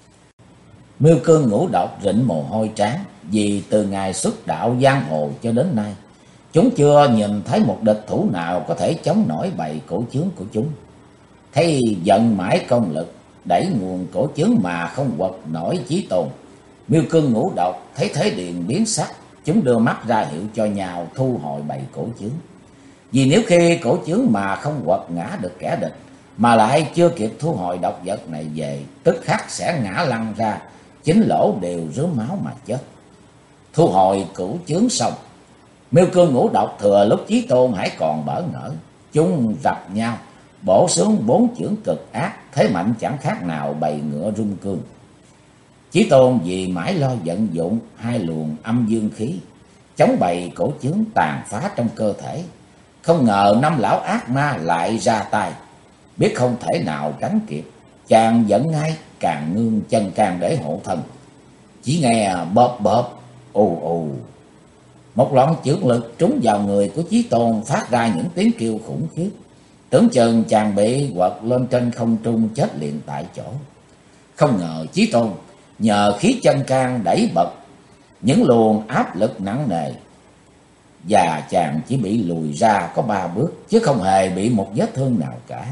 Miêu Cương Ngũ Độc rịn mồ hôi trán, vì từ ngày xuất đạo giang hồ cho đến nay, chúng chưa nhìn thấy một địch thủ nào có thể chống nổi bầy cổ chướng của chúng. Thấy vận mãi công lực đẩy nguồn cổ chướng mà không quật nổi Chí Tôn, Miêu Cương Ngũ Độc thấy thế liền biến sắc, chúng đưa mắt ra hiệu cho nhau thu hồi bầy cổ chướng. Vì nếu khi cổ chướng mà không quật ngã được kẻ địch, mà lại chưa kịp thu hồi độc vật này về, tức khắc sẽ ngã lăn ra, chính lỗ đều rớm máu mà chết. Thu hồi cửu chướng xong, Miêu Cương Ngũ Độc thừa lúc Chí Tôn hãy còn bỡ ngỡ, chúng rập nhau bổ xuống 4 chưởng cực ác, thế mạnh chẳng khác nào bầy ngựa rung cương. Chí Tôn vì mãi lo vận dụng 2 luồng âm dương khí chống bầy cổ chướng tàn phá trong cơ thể, không ngờ 5 lão ác ma lại ra tay, biết không thể nào tránh kịp, chàng dẫn ngay càng ngương chân càng để hộ thân. Chỉ nghe bóp bóp ù ù, một loạt chưởng lực trúng vào người của Chí Tôn phát ra những tiếng kêu khủng khiếp, tưởng chừng chàng bị quật lên trên không trung chết liền tại chỗ. Không ngờ Chí Tôn nhờ khí chân can đẩy bật những luồng áp lực nặng nề, và chàng chỉ bị lùi ra có 3 bước, chứ không hề bị một vết thương nào cả.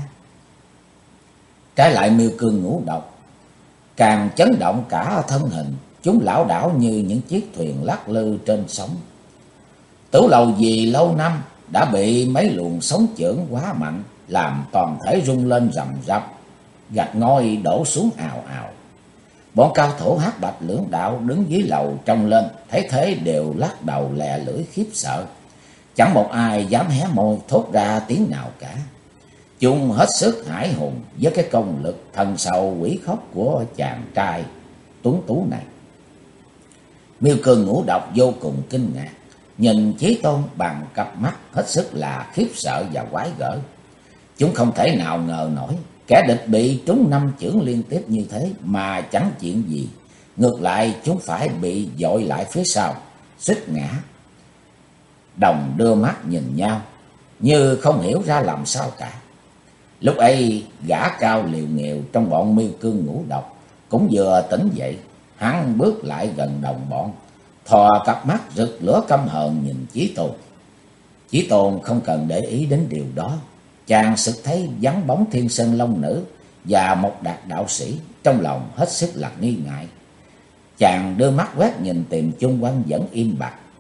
Trái lại Miêu Cương Ngũ Độc càng chấn động cả thân hình, chúng lảo đảo như những chiếc thuyền lắc lư trên sóng. Tử Lầu vì lâu năm đã bị mấy luồng sóng chưởng quá mạnh, làm toàn thể rung lên rầm rập, gạch ngói đổ xuống ào ào. Bọn cao thủ hắc bạch lưỡng đạo đứng dưới lầu trông lên, thấy thế đều lắc đầu lè lưỡi khiếp sợ, chẳng một ai dám hé môi thốt ra tiếng nào cả. Chúng hết sức hãi hùng với cái công lực thần sầu quỷ khóc của chàng trai tuấn tú này. Miêu Cương Ngũ Độc vô cùng kinh ngạc, nhìn Chí Tôn bằng cặp mắt hết sức là khiếp sợ và quái gở. Chúng không thể nào ngờ nổi kẻ địch bị trúng 5 chưởng liên tiếp như thế mà chẳng chuyện gì, ngược lại chúng phải bị dội lại phía sau, suýt ngã. Đồng đưa mắt nhìn nhau như không hiểu ra làm sao cả. Lúc ấy gã cao liều nghèo trong bọn Miêu Cương Ngũ Độc cũng vừa tỉnh dậy, hắn bước lại gần đồng bọn, thò cặp mắt rực lửa căm hờn nhìn Chí Tôn. Chí Tôn không cần để ý đến điều đó, chàng sực thấy vắng bóng Thiên Sơn Long Nữ và Mộc Đạt đạo sĩ, trong lòng hết sức là nghi ngại. Chàng đưa mắt quét nhìn tìm chung quanh vẫn im bặt,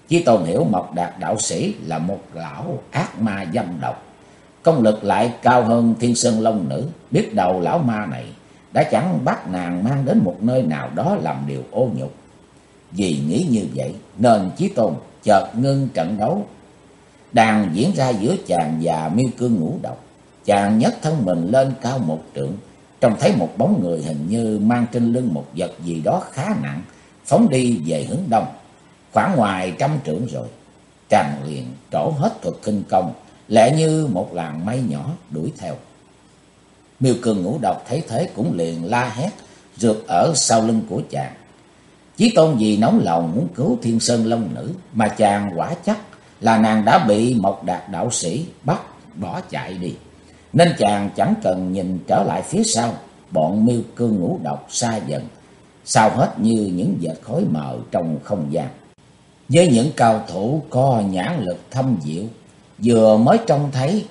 Chí Tôn hiểu Mộc Đạt đạo sĩ là một lão ác ma dâm độc, công lực lại cao hơn Thiên Sơn Long Nữ. Biết đầu lão ma này đã chẳng bắt nàng mang đến một nơi nào đó làm điều ô nhục. Vì nghĩ như vậy nên Chí Tôn chợt ngưng trận đấu đang diễn ra giữa chàng và Miêu Cương Ngũ Độc. Chàng nhấc thân mình lên cao một trượng, trông thấy một bóng người hình như mang trên lưng một vật gì đó khá nặng, phóng đi về hướng đông, khoảng ngoài 100 trượng rồi. Chàng liền trổ hết thuật khinh công, lẹ như một làn mây nhỏ đuổi theo. Miêu Cương Ngũ Độc thấy thế cũng liền la hét rượt ở sau lưng của chàng. Chí Tôn vì nóng lòng muốn cứu Thiên Sơn Long Nữ mà chàng quả chắc là nàng đã bị Mộc Đạt đạo sĩ bắt bỏ chạy đi, nên chàng chẳng cần nhìn trở lại phía sau. Bọn Miêu Cương Ngũ Độc xa dần, sao hết như những vệt khói mờ trong không gian. Với những cao thủ có nhãn lực thâm diệu, vừa mới trông thấy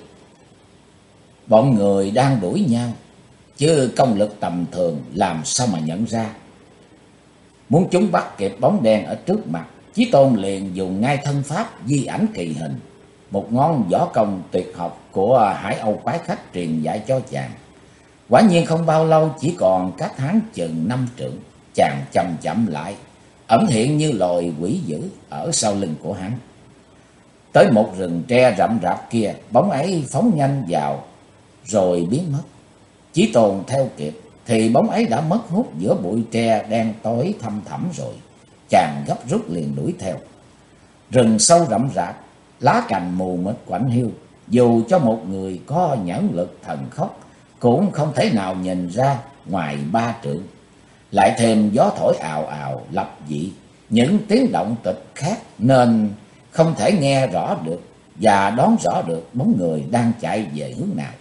bọn người đang đuổi nhau, chứ công lực tầm thường làm sao mà nhận ra. Muốn chúng bắt kịp bóng đen ở trước mặt, Chí Tôn liền dùng ngay thân pháp di ảnh kỳ hình, một ngón võ công tuyệt học của Hải Âu Quái Khách truyền dạy cho chàng. Quả nhiên không bao lâu, chỉ còn cách hắn chừng 5 trượng, chàng chậm chậm lại, ẩn hiện như loài quỷ dữ ở sau lưng của hắn. Tới một rừng tre rậm rạp kia, bóng ấy phóng nhanh vào rồi biến mất. Chí Tôn theo kịp thì bóng ấy đã mất hút giữa bụi tre đen tối thăm thẳm rồi. Chàng gấp rút liền đuổi theo. Rừng sâu rậm rạp, lá cành mù mịt quạnh hiu, dù cho một người có nhãn lực thần khốc cũng không thể nào nhìn ra ngoài 3 trượng. Lại thêm gió thổi ào ào lập dị, những tiếng động tịch khác nên không thể nghe rõ được và đoán rõ được bóng người đang chạy về hướng nào.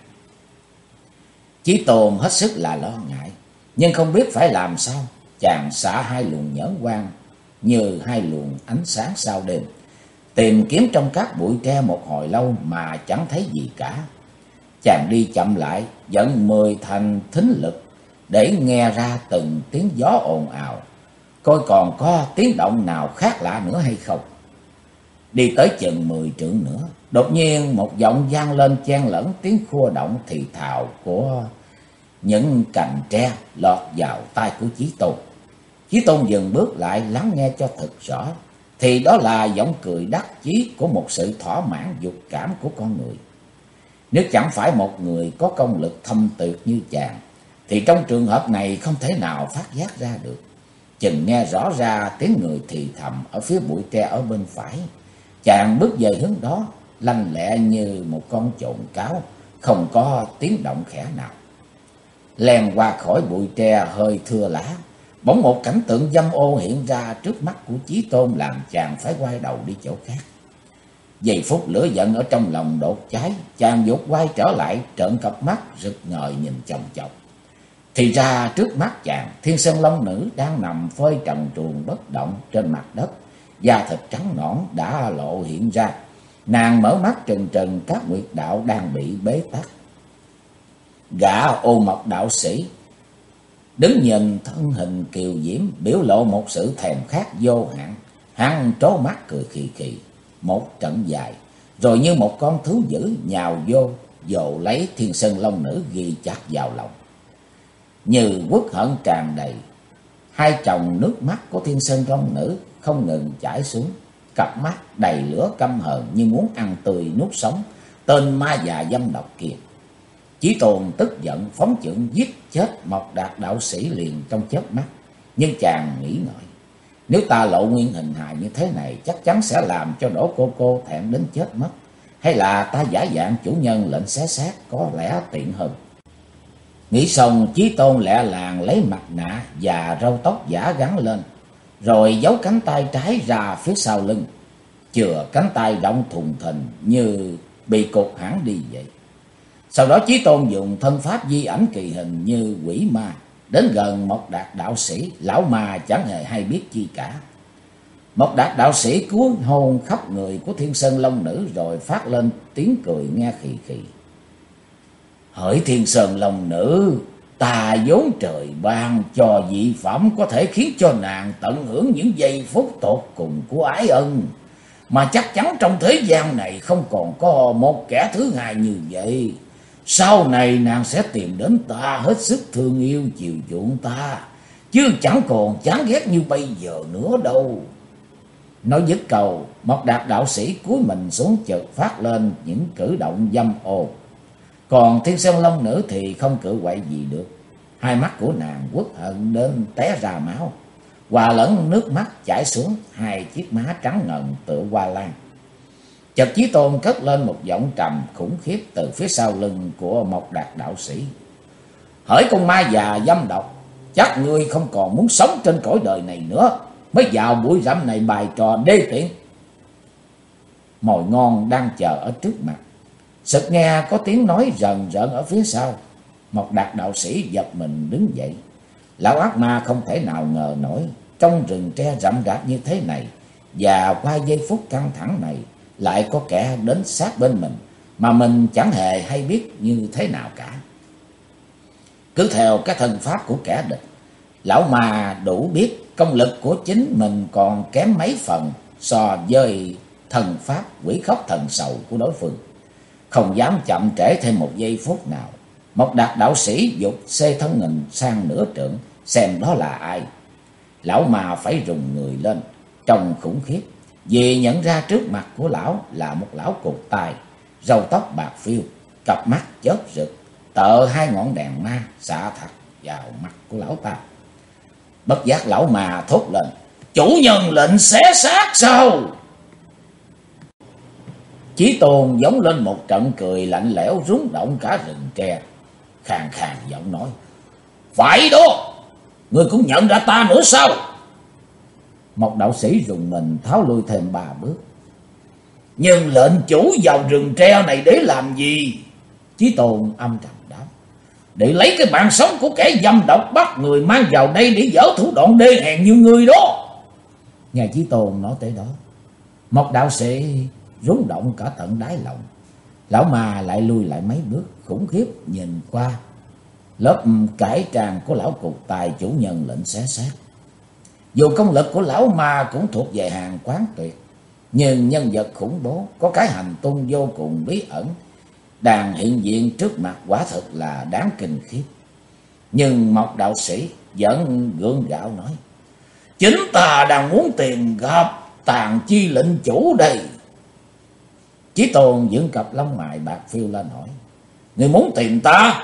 Chí Tôn hết sức là lo ngại, nhưng không biết phải làm sao. Chàng xả hai luồng nhẫn quang như hai luồng ánh sáng sau đêm, tìm kiếm trong các bụi tre một hồi lâu mà chẳng thấy gì cả. Chàng đi chậm lại, dẫn 10 thành thính lực để nghe ra từng tiếng gió ồn ào, coi còn có tiếng động nào khác lạ nữa hay không. Đi tới chừng 10 trượng nữa, đột nhiên một giọng vang lên chen lẫn tiếng khua động thì thào của những cành tre lọt vào tai của Chí Tôn. Chí Tôn dừng bước lại lắng nghe cho thật rõ, thì đó là giọng cười đắc chí của một sự thỏa mãn dục cảm của con người. Nếu chẳng phải một người có công lực thâm tuyệt như chàng, thì trong trường hợp này không thể nào phát giác ra được. Chừng nghe rõ ra tiếng người thì thầm ở phía bụi tre ở bên phải. Chàng bước về hướng đó, lanh lẹ như một con trộm cáo, không có tiếng động khẽ nào. Len qua khỏi bụi tre hơi thưa lá, bỗng một cảnh tượng dâm ô hiện ra trước mắt của Chí Tôn, làm chàng phải quay đầu đi chỗ khác. Giây phút lửa giận ở trong lòng đốt cháy, chàng vụt quay trở lại, trợn cặp mắt rực ngời nhìn chòng chọc. Thì ra trước mắt chàng, Thiên Sơn Long Nữ đang nằm phơi trần truồng bất động trên mặt đất, da thịt trắng nõn đã lộ hiện ra. Nàng mở mắt trừng trừng, các huyệt đạo đang bị bế tắc. Gã Ô Mộc đạo sĩ đứng nhìn thân hình kiều diễm, biểu lộ một sự thèm khát vô hạn. Hắn trố mắt cười khì khì một trận dài, rồi như một con thú dữ nhào vô, dồ lấy Thiên Sơn Long Nữ ghi chặt vào lòng. Như uất hận tràn đầy, hai tròng nước mắt của Thiên Sơn Long Nữ không ngừng chảy xuống, cặp mắt đầy lửa căm hờn như muốn ăn tươi nuốt sống tên ma già dâm độc kia. Chí Tôn tức giận phóng chưởng giết chết Mộc Đạt đạo sĩ liền trong chớp mắt. Nhưng chàng nghĩ ngợi, nếu ta lộ nguyên hình hài như thế này, chắc chắn sẽ làm cho Đỗ cô thẹn đến chết mất. Hay là ta giả dạng chủ nhân lệnh xé xác có lẽ tiện hơn. Nghĩ xong, Chí Tôn lẹ làng lấy mặt nạ và râu tóc giả gắn lên, rồi giấu cánh tay trái ra phía sau lưng, chừa cánh tay rộng thùng thình như bị cột hẳn đi vậy. Sau đó Chí Tôn dùng thân pháp di ảnh kỳ hình như quỷ ma, đến gần Mộc Đạt đạo sĩ. Lão ma chẳng hề hay biết chi cả. Mộc Đạt đạo sĩ cuốn hồn khắp người của Thiên Sơn Long Nữ, rồi phát lên tiếng cười nghe khì khì. Hỡi Thiên Sơn Long Nữ, ta vốn trời ban cho dị phẩm có thể khiến cho nàng tận hưởng những giây phút tột cùng của ái ân. Mà chắc chắn trong thế gian này không còn có một kẻ thứ hai như vậy. Sau này nàng sẽ tìm đến ta, hết sức thương yêu chiều chuộng ta, chứ chẳng còn chán ghét như bây giờ nữa đâu. Nói dứt câu, Mộc Đạt đạo sĩ cúi mình xuống chợt phát lên những cử động dâm ô. Còn Thiên Sơn Long Nữ thì không cự quậy gì được. Hai mắt của nàng uất hận đến té ra máu, hòa lẫn nước mắt chảy xuống hai chiếc má trắng ngần tựa hoa lan. Chợt Chí Tôn cất lên một giọng trầm khủng khiếp từ phía sau lưng của Mộc Đạt đạo sĩ. Hỡi con ma già dâm độc, chắc ngươi không còn muốn sống trên cõi đời này nữa, mới vào bụi rậm này bài trò đê tiện. Mồi ngon đang chờ ở trước mặt. Sực nghe có tiếng nói rần rợn ở phía sau. Mộc Đạt đạo sĩ giật mình đứng dậy. Lão ác ma không thể nào ngờ nổi, trong rừng tre rậm rạp như thế này, và qua giây phút căng thẳng này, lại có kẻ đến sát bên mình, mà mình chẳng hề hay biết như thế nào cả. Cứ theo cái thân pháp của kẻ địch, lão ma đủ biết công lực của chính mình còn kém mấy phần so với thần pháp quỷ khóc thần sầu của đối phương. Không dám chậm trễ thêm một giây phút nào, Mộc Đạt đạo sĩ giục xê thân hình sang nửa trượng, xem đó là ai. Lão ma phải rùng người lên, trông khủng khiếp, vì nhận ra trước mặt của lão là một lão cụt tai, râu tóc bạc phiêu, cặp mắt chớp rực, tợ hai ngọn đèn ma xạ thật vào mặt của lão ta. Bất giác lão ma thốt lên: chủ nhân lệnh xé xác sao? Chí Tôn giống lên một trận cười lạnh lẽo rúng động cả rừng tre, khàn khàn giọng nói: phải đó, ngươi cũng nhận ra ta nữa sao? Một đạo sĩ rùng mình tháo lui thêm 3 bước. Nhưng lệnh chủ vào rừng tre này để làm gì? Chí Tôn âm trầm đáp: để lấy cái mạng sống của kẻ dâm độc, bắt người mang vào đây để dở thủ đoạn đê hèn như ngươi đó. Nghe Chí Tôn nói tới đó, một đạo sĩ rúng động cả tận đáy lòng. Lão ma lại lui lại mấy bước, khủng khiếp nhìn qua lớp cải trang của lão cục tài chủ nhân lệnh xé xác. Dù công lực của lão ma cũng thuộc về hàng quán tuyệt, nhưng nhân vật khủng bố, có cái hành tung vô cùng bí ẩn, đang hiện diện trước mặt quả thực là đáng kinh khiếp. Nhưng một đạo sĩ vẫn gượng gạo nói: chính ta đang muốn tìm gặp Tàn Chi lệnh chủ đây. Chí Tôn dựng cặp lông mày bạc phiêu lên hỏi: người muốn tìm ta?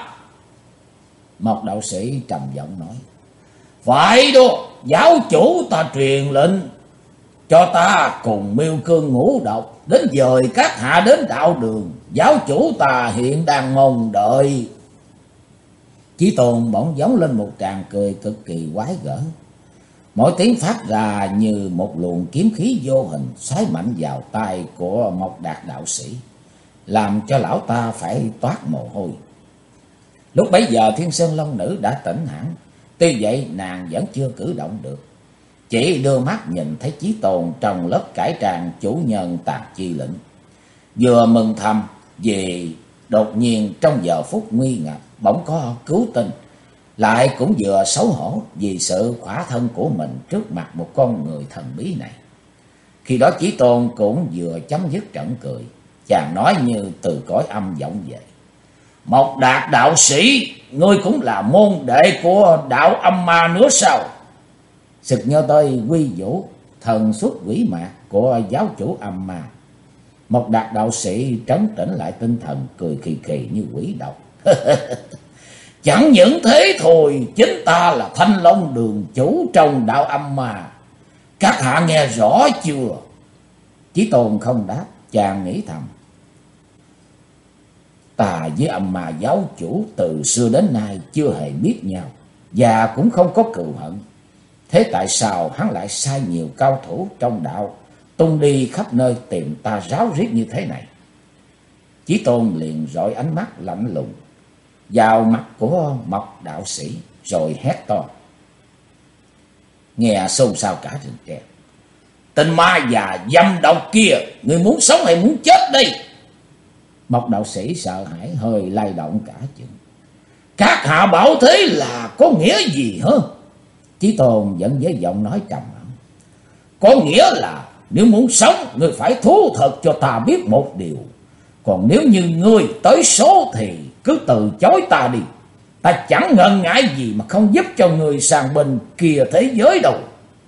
Một đạo sĩ trầm giọng nói: phải đó, giáo chủ ta truyền lệnh cho ta cùng Miêu Cương Ngũ Độc đến dời các hạ đến đạo đường. Giáo chủ ta hiện đang mong đợi. Chí Tôn bỗng giống lên một tràng cười cực kỳ quái gở. Mỗi tiếng phát ra như một luồng kiếm khí vô hình xoáy mạnh vào tay của Mộc Đạt đạo sĩ, làm cho lão ta phải toát mồ hôi. Lúc bấy giờ Thiên Sơn Long Nữ đã tỉnh hẳn, tuy vậy nàng vẫn chưa cử động được, chỉ đưa mắt nhìn thấy Chí Tôn trong lớp cải trang chủ nhân Tàn Chi lệnh, vừa mừng thầm vì đột nhiên trong giờ phút nguy ngập bỗng có cứu tinh, lại cũng vừa xấu hổ vì sự khỏa thân của mình trước mặt một con người thần bí này. Khi đó Chí Tôn cũng vừa chấm dứt trận cười, chàng nói như từ cõi âm vọng về: Mộc Đạt đạo sĩ, ngươi cũng là môn đệ của đạo âm ma nữa sao? Sực nhớ tới quy vũ thần xuất quỷ mạc của giáo chủ âm ma. Mộc Đạt đạo sĩ trấn tĩnh lại tinh thần, cười khì khì như quỷ độc. Chẳng những thế thôi, chính ta là Thanh Long đường chủ trong đạo âm ma. Các hạ nghe rõ chưa? Chí Tôn không đáp, chàng nghĩ thầm: ta với âm ma giáo chủ từ xưa đến nay chưa hề biết nhau, và cũng không có cừu hận. Thế tại sao hắn lại sai nhiều cao thủ trong đạo tung đi khắp nơi tìm ta ráo riết như thế này? Chí Tôn liền rọi ánh mắt lạnh lùng vào mặt của Mộc đạo sĩ, rồi hét to. Nghe xôn xao cả rừng tre: tên ma già dâm độc kia, người muốn sống hay muốn chết đây? Mộc đạo sĩ sợ hãi hơi lay động cả chừng. Các hạ bảo thế là có nghĩa gì hả? Chí Tôn vẫn với giọng nói trầm ấm: có nghĩa là nếu muốn sống, ngươi phải thú thật cho ta biết một điều. Còn nếu như ngươi tới số thì cứ từ chối ta đi. Ta chẳng ngần ngại gì mà không giúp cho người sang bên kia thế giới đâu.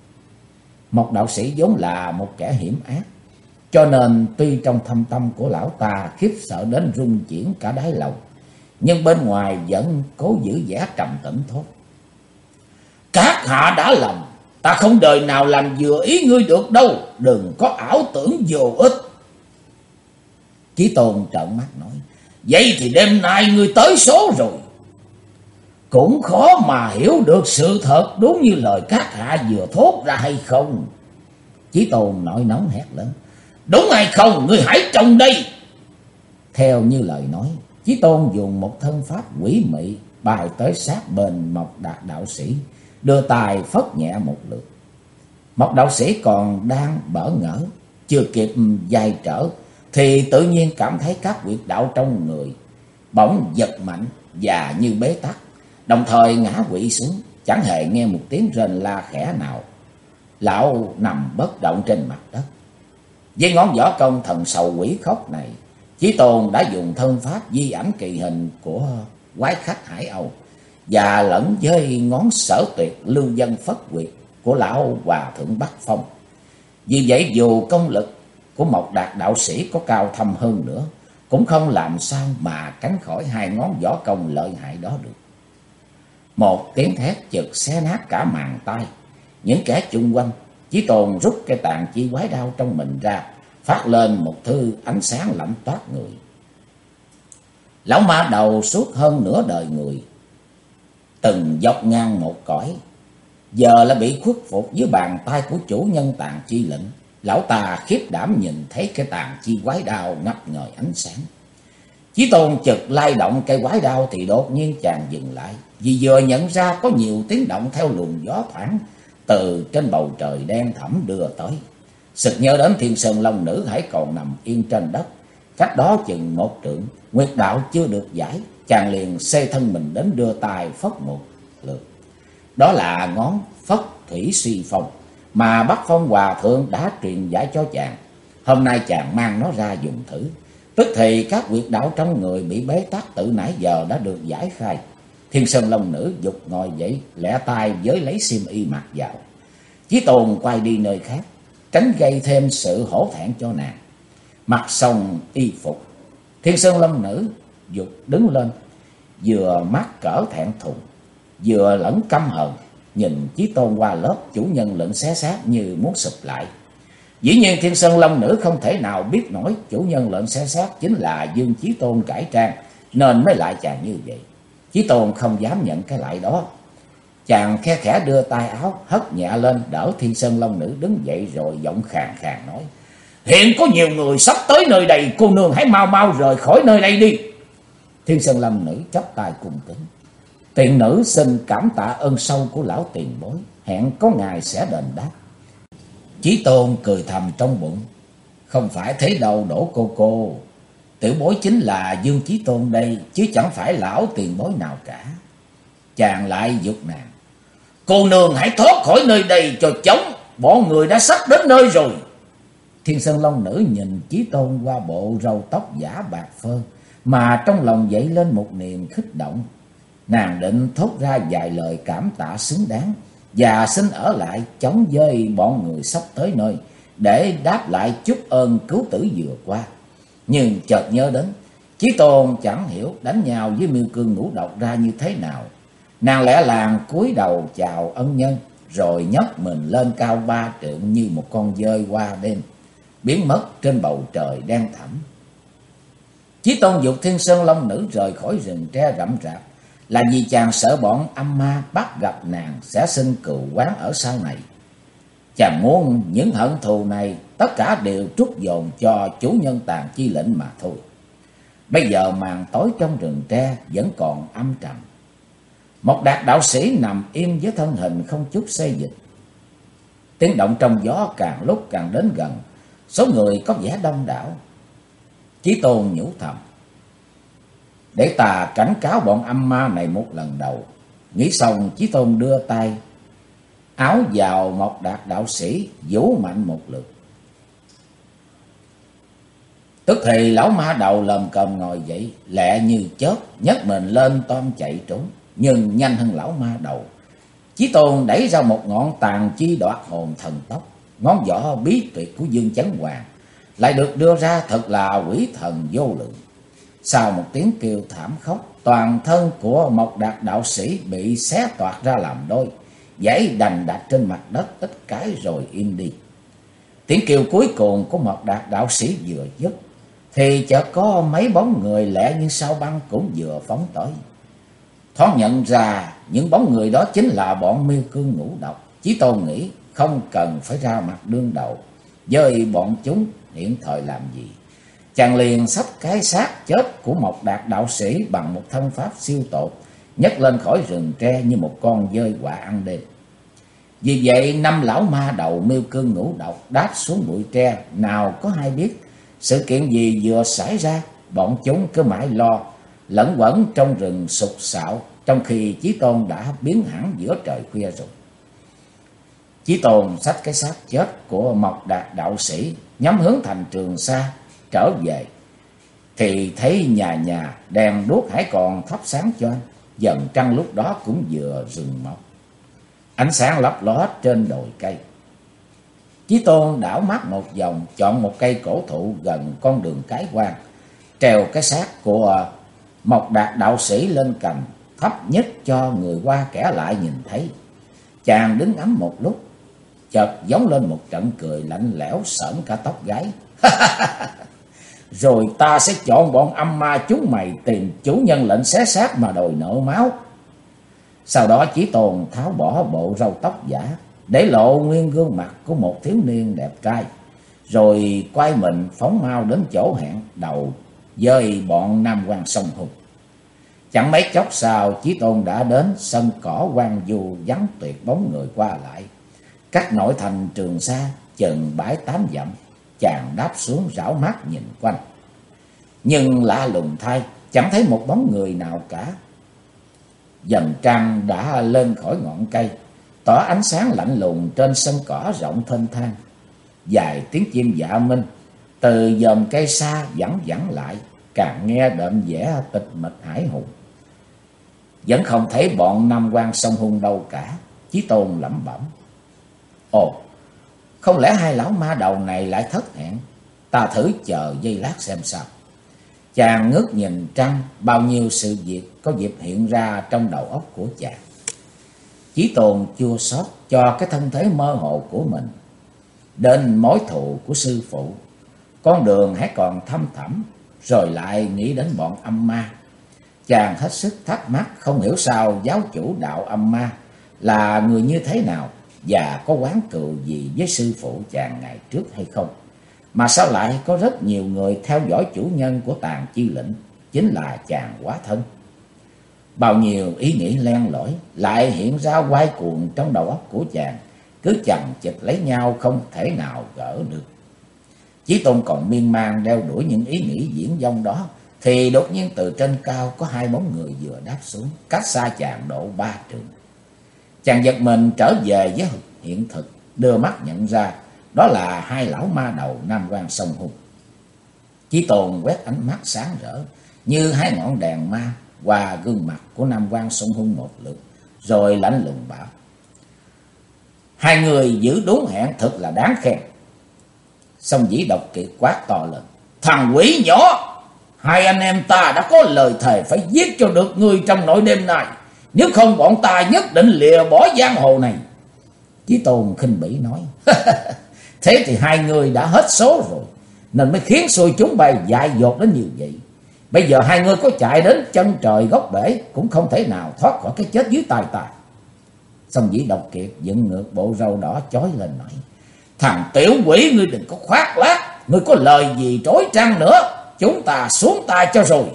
Một đạo sĩ vốn là một kẻ hiểm ác, cho nên tuy trong thâm tâm của lão ta khiếp sợ đến rung chuyển cả đáy lòng, nhưng bên ngoài vẫn cố giữ vẻ trầm tĩnh thốt: Các hạ đã lầm, ta không đời nào làm vừa ý ngươi được đâu, đừng có ảo tưởng vô ích. Chí Tôn trợn mắt nói: Vậy thì đêm nay ngươi tới số rồi. Cũng khó mà hiểu được sự thật đúng như lời các hạ vừa thốt ra hay không. Chí Tôn nổi nóng hét lớn: Đúng hay không, ngươi hãy trông đây. Theo như lời nói, Chí Tôn dùng một thân pháp quỷ mị bay tới sát bên Mộc Đạt đạo sĩ, đưa tay phất nhẹ một lượt. Mộc đạo sĩ còn đang bỡ ngỡ, chưa kịp giày trở thì tự nhiên cảm thấy các huyệt đạo trong người bỗng giật mạnh và như bế tắc, đồng thời ngã quỵ xuống, chẳng hề nghe một tiếng rên la khẽ nào. Lão nằm bất động trên mặt đất. Với ngón võ công thần sầu quỷ khóc này, Chí Tôn đã dùng thân pháp di ảnh kỳ hình của quái khách Hải Âu và lẫn với ngón sở tuyệt lưu dân phất quyệt của lão hòa thượng Bắc Phong. Vì vậy dù công lực của Mộc Đạt đạo sĩ có cao thâm hơn nữa, cũng không làm sao mà tránh khỏi hai ngón võ công lợi hại đó được. Một tiếng thét chực xé nát cả màn tai những kẻ chung quanh. Chí Tôn rút cái tàn chi quái đao trong mình ra, phát lên một thứ ánh sáng lạnh toát người. Lão ma đầu suốt hơn nửa đời người, từng dọc ngang một cõi, giờ là bị khuất phục dưới bàn tay của chủ nhân tàn chi lệnh. Lão ta khiếp đảm nhìn thấy cái tàn chi quái đao ngập ngời ánh sáng. Chí Tôn chợt lay động cây quái đao thì đột nhiên chàng dừng lại, vì vừa nhận ra có nhiều tiếng động theo luồng gió thoảng từ trên bầu trời đen thẫm đưa tới. Sực nhớ đến Thiên Sơn Long Nữ hãy còn nằm yên trên đất, cách đó chừng một trượng, nguyệt đạo chưa được giải. Chàng liền xê thân mình đến đưa tay phất một lượt. Đó là ngón phất thủy suy phong mà Bắc Phong hòa thượng đã truyền giải cho chàng. Hôm nay chàng mang nó ra dùng thử, tức thì các huyệt đạo trong người bị bế tắc từ nãy giờ đã được giải khai. Thiên Sơn Long Nữ giục ngồi dậy, lẹ tay giới lấy xiêm y mặc vào. Chí Tôn quay đi nơi khác, tránh gây thêm sự hổ thẹn cho nàng. Mặc xong y phục, Thiên Sơn Long Nữ giục đứng lên, vừa mắc cỡ thẹn thùng, vừa lẫn căm hờn, nhìn Chí Tôn qua lớp chủ nhân lệnh xé xác như muốn sụp lại. Dĩ nhiên Thiên Sơn Long Nữ không thể nào biết nổi chủ nhân lệnh xé xác chính là Dương Chí Tôn cải trang, nên mới lại chàng như vậy. Chí Tôn không dám nhận cái lại đó. Chàng khe khẽ đưa tay áo hất nhẹ lên đỡ Thiên Sơn Long Nữ đứng dậy, rồi giọng khàn khàn nói: Hiện có nhiều người sắp tới nơi đây, cô nương hãy mau mau rời khỏi nơi đây đi. Thiên Sơn Long Nữ chắp tay cung kính: Tiện nữ xin cảm tạ ơn sâu của lão tiền bối, hẹn có ngày sẽ đền đáp. Chí Tôn cười thầm trong bụng: Không phải thế đâu Đỗ cô, tiểu bối chính là Dương Chí Tôn đây, chứ chẳng phải lão tiền bối nào cả. Chàng lại giục nàng: Cô nương hãy thoát khỏi nơi đây cho chóng, bọn người đã sắp đến nơi rồi. Thiên Sơn Long Nữ nhìn Chí Tôn qua bộ râu tóc giả bạc phơ, mà trong lòng dậy lên một niềm khích động. Nàng định thốt ra vài lời cảm tạ xứng đáng, và xin ở lại chống với bọn người sắp tới nơi, để đáp lại chút ơn cứu tử vừa qua. Nhưng chợt nhớ đến Chí Tôn chẳng hiểu đánh nhau với Miêu Cương Ngũ Độc ra như thế nào. Nàng lẽ làng cúi đầu chào ân nhân, rồi nhấc mình lên cao 3 trượng như một con dơi qua đêm, biến mất trên bầu trời đen thẳm. Chí Tôn giục Thiên Sơn Long Nữ rời khỏi rừng tre rậm rạp, là vì chàng sợ bọn âm ma bắt gặp nàng sẽ xin cừu quán ở sau này. Chàng muốn những hận thù này tất cả đều trút dồn cho chủ nhân tàn chi lệnh mà thôi. Bây giờ màn tối trong rừng tre vẫn còn âm trầm. Một Đạt đạo sĩ nằm im với thân hình không chút xê dịch. Tiếng động trong gió càng lúc càng đến gần, số người có vẻ đông đảo. Chí Tôn nhủ thầm: Để ta cảnh cáo bọn âm ma này một lần đầu. Nghĩ xong, Chí Tôn đưa tay áo vào Mộc Đạt đạo sĩ, vỗ mạnh một lượt. Tức thì lão ma đầu lồm cồm ngồi dậy, lẹ như chớp, nhấc mình lên toan chạy trốn, nhưng nhanh hơn lão ma đầu. Chí Tôn đẩy ra một ngọn tàn chi đoạt hồn thần tốc, ngón võ bí tuyệt của Dương Chấn Hoàng lại được đưa ra thật là quỷ thần vô lượng. Sau một tiếng kêu thảm khốc, toàn thân của Mộc Đạt đạo sĩ bị xé toạc ra làm đôi, giãy đành đạch trên mặt đất ít cái rồi im đi. Tiếng kêu cuối cùng của Mộc Đạt đạo sĩ vừa dứt, thì chợt có mấy bóng người lẹ như sao băng cũng vừa phóng tới. Thoáng nhận ra những bóng người đó chính là bọn Miêu Cương Ngũ Độc. Chí Tôn nghĩ không cần phải ra mặt đương đầu với bọn chúng hiện thời làm gì. Chàng liền xách cái xác chết của Mộc Đạt đạo sĩ bằng một thân pháp siêu tột, nhấc lên khỏi rừng tre như một con dơi quạ ăn đêm. Vì vậy năm lão ma đầu Miêu Cương Ngũ Độc đáp xuống bụi tre, nào có hay biết sự kiện gì vừa xảy ra. Bọn chúng cứ mãi lo lẫn quẩn trong rừng sục sạo, trong khi Chí Tôn đã biến hẳn giữa trời khuya rồi. Chí Tôn xách cái xác chết của Mộc Đạt đạo sĩ nhắm hướng thành Trường Sa trở về, thì thấy nhà nhà đèn đuốc hãy còn thắp sáng choang. Dần trăng lúc đó cũng vừa rừng mọc, ánh sáng lấp ló trên đồi cây. Chí Tôn đảo mắt một vòng, chọn một cây cổ thụ gần con đường cái quan, treo cái xác của Mộc Đạt đạo sĩ lên cành, thấp nhất cho người qua kẻ lại nhìn thấy. Chàng đứng ngắm một lúc, chợt giống lên một trận cười lạnh lẽo sởn cả tóc gáy. Rồi ta sẽ chọn bọn âm ma chúng mày tìm chủ nhân lệnh xé xác mà đòi nợ máu. Sau đó Chí Tôn tháo bỏ bộ râu tóc giả, để lộ nguyên gương mặt của một thiếu niên đẹp trai, rồi quay mình phóng mau đến chỗ hẹn đầu với bọn Nam Quan Sông Hùng. Chẳng mấy chốc sau, Chí Tôn đã đến sân cỏ hoang vu vắng tuyệt bóng người qua lại, cách nội thành Trường Sa chừng 7-8 dặm. Chàng đáp xuống rảo mắt nhìn quanh, nhưng lạ lùng thay, chẳng thấy một bóng người nào cả. Dần trăng đã lên khỏi ngọn cây, tỏ ánh sáng lạnh lùng trên sân cỏ rộng thênh thang. Vài tiếng chim dạ minh từ dòm cây xa vẳng vẳng lại, càng nghe đệm vẻ tịch mịch hải hùng. Vẫn không thấy bọn Nam Quan Sông Hung đâu cả. Chí Tôn lẩm bẩm: ồ, không lẽ hai lão ma đầu này lại thất hẹn? Ta thử chờ giây lát xem sao. Chàng ngước nhìn trăng, bao nhiêu sự việc có dịp hiện ra trong đầu óc của chàng. Chí Tôn chua xót cho cái thân thế mơ hồ của mình, đến mối thù của sư phụ, con đường hãy còn thăm thẳm, rồi lại nghĩ đến bọn âm ma. Chàng hết sức thắc mắc, không hiểu sao giáo chủ đạo âm ma là người như thế nào, và có oán cừu gì với sư phụ chàng ngày trước hay không, mà sao lại có rất nhiều người theo dõi chủ nhân của Tàn Chi Lĩnh chính là chàng quá thân. Bao nhiêu ý nghĩ len lỏi lại hiện ra quay cuồng trong đầu óc của chàng, cứ chằng chịt lấy nhau không thể nào gỡ được. Chí Tôn còn miên man đeo đuổi những ý nghĩ viển vông đó, thì đột nhiên từ trên cao có hai bóng người vừa đáp xuống, cách xa chàng độ 3 trượng. Chàng giật mình trở về với hiện thực, đưa mắt nhận ra đó là hai lão ma đầu Nam Quan Sông Hung. Chí Tôn quét ánh mắt sáng rỡ như hai ngọn đèn ma qua gương mặt của Nam Quan Sông Hung một lượt, rồi lạnh lùng bảo: hai người giữ đúng hẹn thật là đáng khen. Song Dĩ Độc Kiệt quát to lên: thằng quỷ nhỏ, hai anh em ta đã có lời thề phải giết cho được ngươi trong nỗi đêm nay, nếu không bọn ta nhất định lìa bỏ giang hồ này. Chí Tôn khinh bỉ nói: thế thì hai người đã hết số rồi, nên mới khiến xui chúng bay dại dột đến như vậy. Bây giờ hai người có chạy đến chân trời góc bể cũng không thể nào thoát khỏi cái chết dưới tay ta. Song Dĩ Độc Kiệt dựng ngược bộ râu đỏ chói lên nói: thằng tiểu quỷ, ngươi đừng có khoác lác, ngươi có lời gì trối trăng nữa, chúng ta xuống tay cho rồi.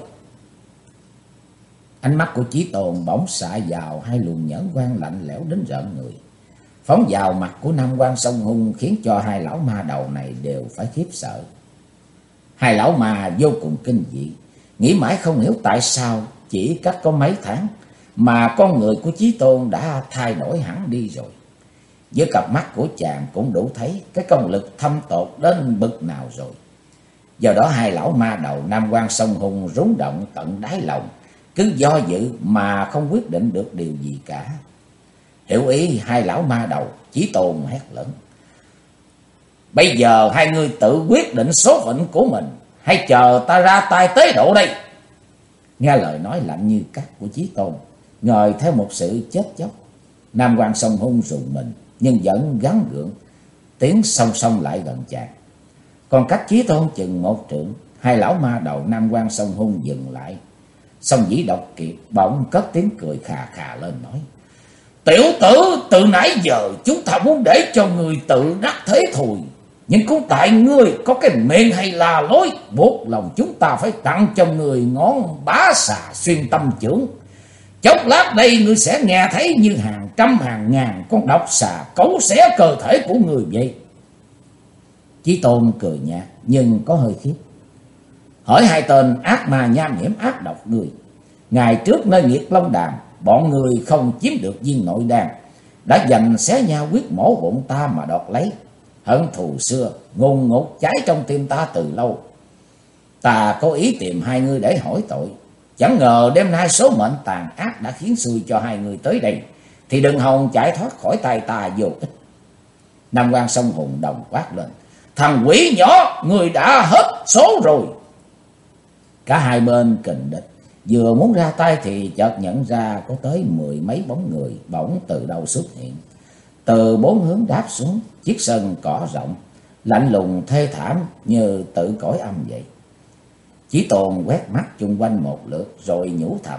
Ánh mắt của Chí Tôn bỗng xạ vào hai luồng nhẫn quang lạnh lẽo đến rợn người, phóng vào mặt của Nam Quan Sông Hung, khiến cho hai lão ma đầu này đều phải khiếp sợ. Hai lão ma vô cùng kinh dị, nghĩ mãi không hiểu tại sao chỉ cách có mấy tháng mà con người của Chí Tôn đã thay đổi hẳn đi rồi. Với cặp mắt của chàng cũng đủ thấy cái công lực thâm tột đến bực nào rồi. Do đó hai lão ma đầu Nam Quan Sông Hùng rúng động tận đáy lòng, cứ do dự mà không quyết định được điều gì cả. Hiểu ý hai lão ma đầu, Chí Tôn hét lớn: bây giờ hai người tự quyết định số phận của mình, hay chờ ta ra tay tế độ đây? Nghe lời nói lạnh như cắt của Chí Tôn, ngời theo một sự chết chóc, Nam Quan Sông Hung rùng mình, nhưng vẫn gắng gượng tiến song song lại gần chàng. Còn cách Chí Tôn chừng một trượng, hai lão ma đầu Nam Quan Sông Hung dừng lại. Song Dĩ Độc Kiệt bỗng cất tiếng cười khà khà lên nói: tiểu tử, từ nãy giờ chúng ta muốn để cho người tự đắc thế thôi, nhưng cũng tại ngươi có cái miệng hay là lối, buộc lòng chúng ta phải tặng cho người ngón bá xà xuyên tâm chưởng. Chốc lát đây ngươi sẽ nghe thấy như hàng trăm hàng ngàn con độc xà cấu xé cơ thể của người vậy. Chí Tôn cười nhạt nhưng có hơi khiếp, hỏi hai tên ác ma nham hiểm ác độc người: ngày trước nơi Nghiệt Long Đàm, bọn người không chiếm được viên nội đan, đã giành xé nhau quyết mổ bụng ta mà đoạt lấy. Hận thù xưa ngùn ngụt cháy trong tim ta từ lâu. Ta có ý tìm hai người để hỏi tội, chẳng ngờ đêm nay số mệnh tàn ác đã khiến xui cho hai người tới đây, thì đừng hòng chạy thoát khỏi tay ta vô ích. Nam Quan Sông Hùng đồng quát lên: thằng quỷ nhỏ, người đã hết số rồi. Cả hai bên kình địch, vừa muốn ra tay thì chợt nhận ra có tới mười mấy bóng người bỗng từ đâu xuất hiện, từ bốn hướng đáp xuống chiếc sân cỏ rộng, lạnh lùng thê thảm như tự cõi âm vậy. Chí Tôn quét mắt chung quanh một lượt rồi nhủ thầm: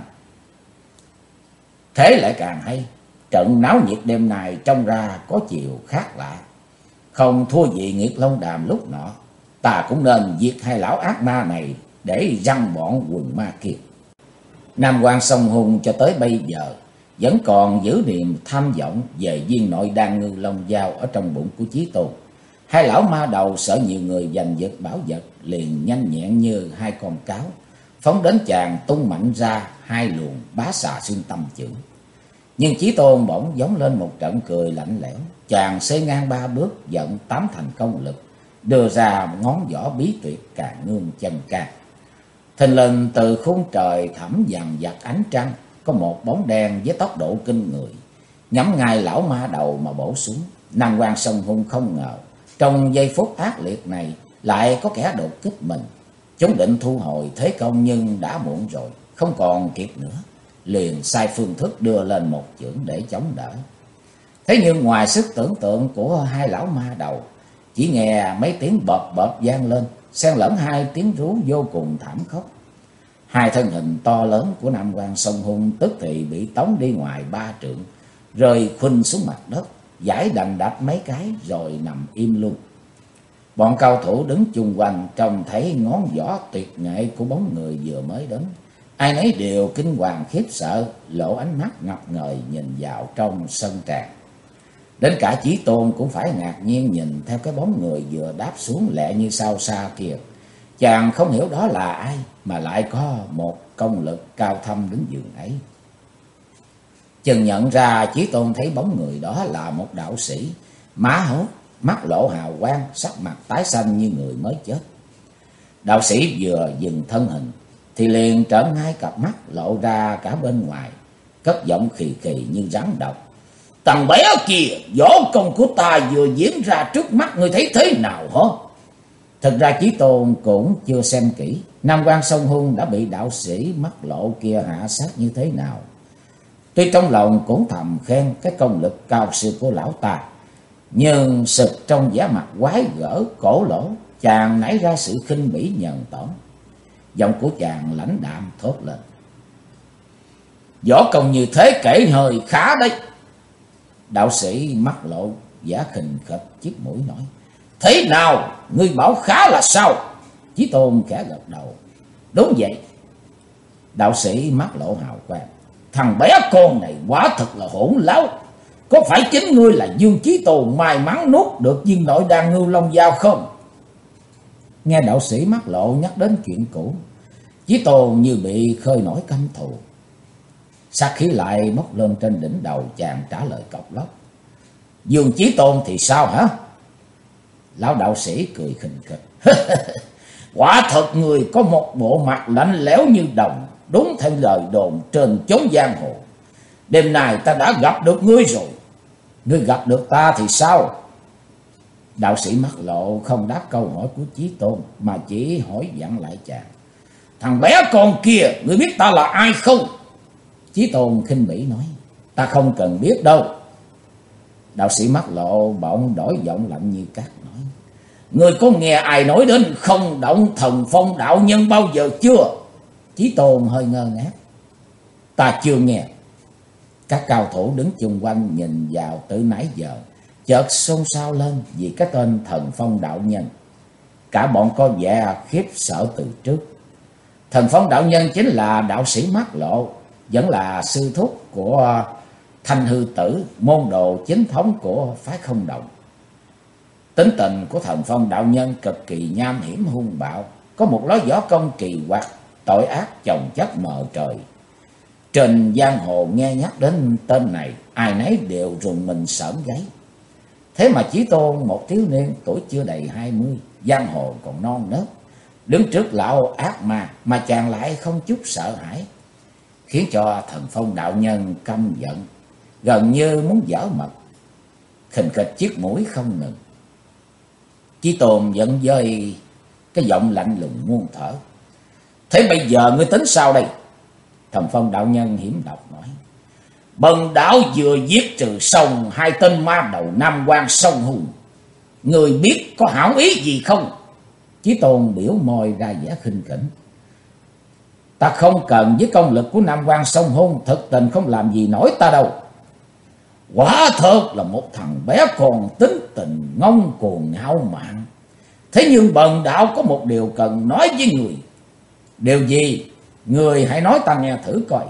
thế lại càng hay, trận náo nhiệt đêm nay trông ra có chiều khác lạ, không thua gì Nghiệt Long Đàm lúc nọ. Ta cũng nên diệt hai lão ác ma này để răng bọn quần ma kia. Nam Quan Sông Hùng cho tới bây giờ vẫn còn giữ niềm tham vọng về viên nội đan ngư long dao ở trong bụng của Chí Tôn. Hai lão ma đầu sợ nhiều người giành giật bảo vật, liền nhanh nhẹn như hai con cáo phóng đến chàng, tung mạnh ra hai luồng bá xà xuyên tâm chưởng. Nhưng Chí Tôn bỗng giống lên một trận cười lạnh lẽo, chàng xê ngang ba bước, vận tám thành công lực, đưa ra ngón võ bí tuyệt Càn Nương Chân Ca. Thình lình từ khung trời thẳm vàng vặt ánh trăng, có một bóng đen với tốc độ kinh người nhắm ngay lão ma đầu mà bổ xuống. Nam Quan Sông Hung không ngờ trong giây phút ác liệt này lại có kẻ đột kích mình. Chúng định thu hồi thế công nhưng đã muộn rồi, không còn kịp nữa, liền sai phương thức đưa lên một chưởng để chống đỡ. Thế nhưng ngoài sức tưởng tượng của hai lão ma đầu, chỉ nghe mấy tiếng bợp bợp vang lên, xen lẫn hai tiếng rú vô cùng thảm khốc. Hai thân hình to lớn của Nam Quan Sông Hung tức thì bị tống đi ngoài ba trượng, rơi khuynh xuống mặt đất, giải đành đạch mấy cái rồi nằm im luôn. Bọn cao thủ đứng chung quanh trông thấy ngón võ tuyệt nghệ của bóng người vừa mới đến, ai nấy đều kinh hoàng khiếp sợ, lộ ánh mắt ngập ngời nhìn vào trong sân tràng. Đến cả Chí Tôn cũng phải ngạc nhiên nhìn theo cái bóng người vừa đáp xuống lẹ như sao xa kia. Chàng không hiểu đó là ai, mà lại có một công lực cao thâm đến giường ấy. Chừng nhận ra, Chí Tôn thấy bóng người đó là một đạo sĩ, má hốt, mắt lộ hào quang, sắc mặt tái xanh như người mới chết. Đạo sĩ vừa dừng thân hình thì liền trợn hai cặp mắt lộ ra cả bên ngoài, cất giọng khì khì như rắn độc: thằng bé kìa, võ công của ta vừa diễn ra trước mắt, ngươi thấy thế nào hả? Thực ra Chí Tôn cũng chưa xem kỹ Nam Quan Sông Hung đã bị đạo sĩ mắt lộ kia hạ sát như thế nào. Tuy trong lòng cũng thầm khen cái công lực cao siêu của lão ta, nhưng sực trong vẻ mặt quái gở cổ lỗ, chàng nảy ra sự khinh bỉ nhờn tởm. Giọng của chàng lãnh đạm thốt lên: võ công như thế kể hơi khá đấy. Đạo sĩ mắt lộ giả khình khịch chiếc mũi nói: thế nào, ngươi bảo khá là sao? Chí Tôn khẽ gật đầu: đúng vậy. Đạo sĩ mắt lộ hào quang: thằng bé con này quả thật là hỗn láo. Có phải chính ngươi là Dương Chí Tôn may mắn nuốt được viên nội đan ngưu long dao không? Nghe đạo sĩ mắt lộ nhắc đến chuyện cũ, Chí Tôn như bị khơi nổi căm thù. Sát khí lại bốc lên trên đỉnh đầu chàng, trả lời cộc lốc: Dương Chí Tôn thì sao hả? Lão đạo sĩ cười khình khịch: Quả thật người có một bộ mặt lạnh lẽo như đồng, đúng theo lời đồn trên chốn giang hồ. Đêm nay ta đã gặp được ngươi rồi. Ngươi gặp được ta thì sao? Đạo sĩ Mắt Lộ không đáp câu hỏi của Chí Tôn, mà chỉ hỏi dặn lại chàng. Thằng bé con kia, ngươi biết ta là ai không? Chí Tôn khinh bỉ nói. Ta không cần biết đâu. Đạo sĩ Mắt Lộ bỗng đổi giọng lạnh như cát nói. Ngươi có nghe ai nói đến không động Thần Phong đạo nhân bao giờ chưa? Chí Tôn hơi ngơ ngác. Ta chưa nghe. Các cao thủ đứng chung quanh nhìn vào từ nãy giờ, chợt xôn xao lên vì cái tên Thần Phong đạo nhân. Cả bọn có vẻ khiếp sợ từ trước. Thần Phong đạo nhân chính là đạo sĩ Mắt Lộ, vẫn là sư thúc của Thanh Hư Tử, môn đồ chính thống của phái Không Động. Tính tình của Thần Phong đạo nhân cực kỳ nham hiểm hung bạo, có một lối võ công kỳ quặc, tội ác chồng chất mờ trời. Trên giang hồ nghe nhắc đến tên này, ai nấy đều rùng mình sởn gáy. Thế mà Chí Tôn, một thiếu niên tuổi chưa đầy 20, giang hồ còn non nớt, đứng trước lão ác ma mà chàng lại không chút sợ hãi, khiến cho Thần Phong đạo nhân căm giận, gần như muốn giở mật, khình khịch chiếc mũi không ngừng. Chí Tôn giận với cái giọng lạnh lùng muôn thở. Thế bây giờ ngươi tính sao đây? Thần Phong đạo nhân hiểm độc nói. Bần đạo vừa giết trừ xong 2 tên ma đầu Nam Quan Sông Hùng, người biết có hảo ý gì không? Chí Tôn biểu môi ra vẻ khinh khỉnh. Ta không cần với công lực của Nam Quan Sông Hùng, thực tình không làm gì nổi ta đâu. Quả thật là một thằng bé con tính tình ngông cuồng ngạo mạn. Thế nhưng bần đạo có một điều cần nói với người. Điều gì? Người hãy nói ta nghe thử coi.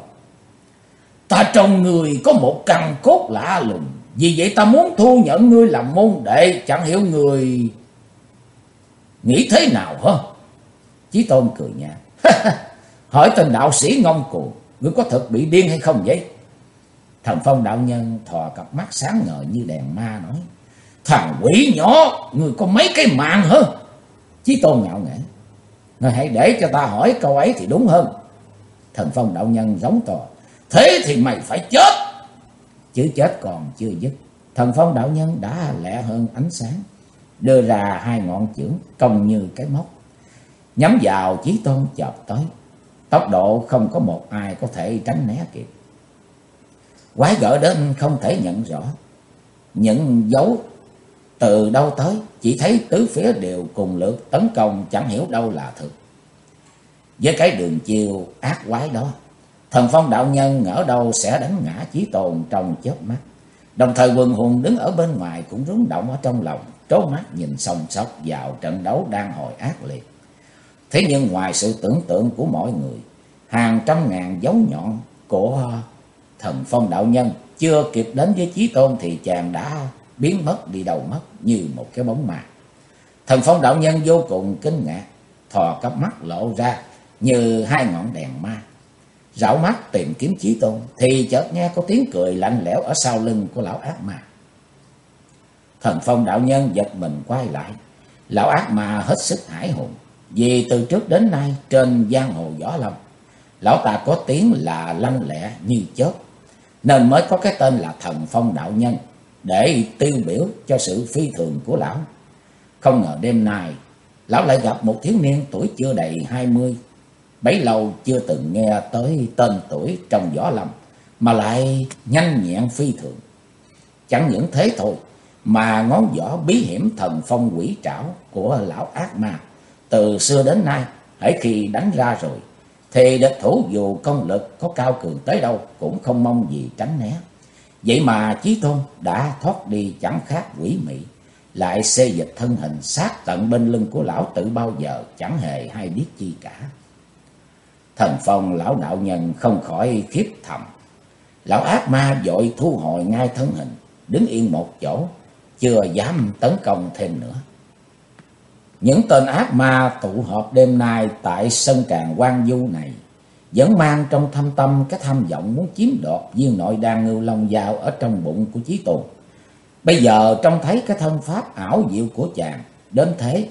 Ta trong người có một căn cốt lạ lùng, vì vậy ta muốn thu nhận ngươi làm môn đệ, chẳng hiểu người nghĩ thế nào hả? Chí Tôn cười nhạt. Hỏi tên đạo sĩ ngông cuồng, ngươi có thật bị điên hay không vậy? Thần Phong đạo nhân thò cặp mắt sáng ngời như đèn ma nói. Thằng quỷ nhỏ, ngươi có mấy cái mạng hả? Chí Tôn ngạo nghễ. Ngươi hãy để cho ta hỏi câu ấy thì đúng hơn. Thần Phong đạo nhân giống to. Thế thì mày phải chết. Chữ chết còn chưa dứt, Thần Phong đạo nhân đã lẹ hơn ánh sáng, đưa ra 2 ngọn chưởng cong như cái móc, nhắm vào Chí Tôn chộp tới. Tốc độ không có một ai có thể tránh né kịp. Quái gở đến không thể nhận rõ những dấu từ đâu tới, chỉ thấy tứ phía đều cùng lượt tấn công, chẳng hiểu đâu là thực. Với cái đường chiêu ác quái đó, Thần Phong đạo nhân ngỡ đâu sẽ đánh ngã Chí Tôn trong chớp mắt. Đồng thời quần hùng đứng ở bên ngoài cũng rúng động ở trong lòng, trố mắt nhìn sòng sọc vào trận đấu đang hồi ác liệt. Thế nhưng ngoài sự tưởng tượng của mọi người, hàng trăm ngàn dấu nhọn của Thần Phong đạo nhân chưa kịp đến với Chí Tôn thì chàng đã biến mất đi đâu mất như một cái bóng ma. Thần Phong đạo nhân vô cùng kinh ngạc, thò cặp mắt lộ ra như 2 ngọn đèn ma, rảo mắt tìm kiếm Chí Tôn, thì chợt nghe có tiếng cười lạnh lẽo ở sau lưng của lão ác ma. Thần Phong đạo nhân giật mình quay lại. Lão ác ma hết sức hãi hùng, vì từ trước đến nay trên giang hồ võ lâm, lão ta có tiếng là lanh lẹ như chớp, nên mới có cái tên là Thần Phong đạo nhân, để tiêu biểu cho sự phi thường của lão. Không ngờ đêm nay lão lại gặp một thiếu niên tuổi chưa đầy 20, bấy lâu chưa từng nghe tới tên tuổi trong võ lâm, mà lại nhanh nhẹn phi thường. Chẳng những thế thôi, mà ngón võ bí hiểm Thần Phong quỷ trảo của lão ác ma từ xưa đến nay, hễ khi đánh ra rồi thì địch thủ dù công lực có cao cường tới đâu cũng không mong gì tránh né. Vậy mà Chí Tôn đã thoát đi chẳng khác quỷ mị, lại xê dịch thân hình sát tận bên lưng của lão tự bao giờ chẳng hề hay biết chi cả. Thần Phong lão đạo nhân không khỏi khiếp thầm. Lão ác ma vội thu hồi ngay thân hình, đứng yên một chỗ, chưa dám tấn công thêm nữa. Những tên ác ma tụ họp đêm nay tại sân Tràng Quan Du này vẫn mang trong thâm tâm cái tham vọng muốn chiếm đoạt viên nội đan ngưu long dao ở trong bụng của Chí Tôn. Bây giờ trông thấy cái thân pháp ảo diệu của chàng đến thế,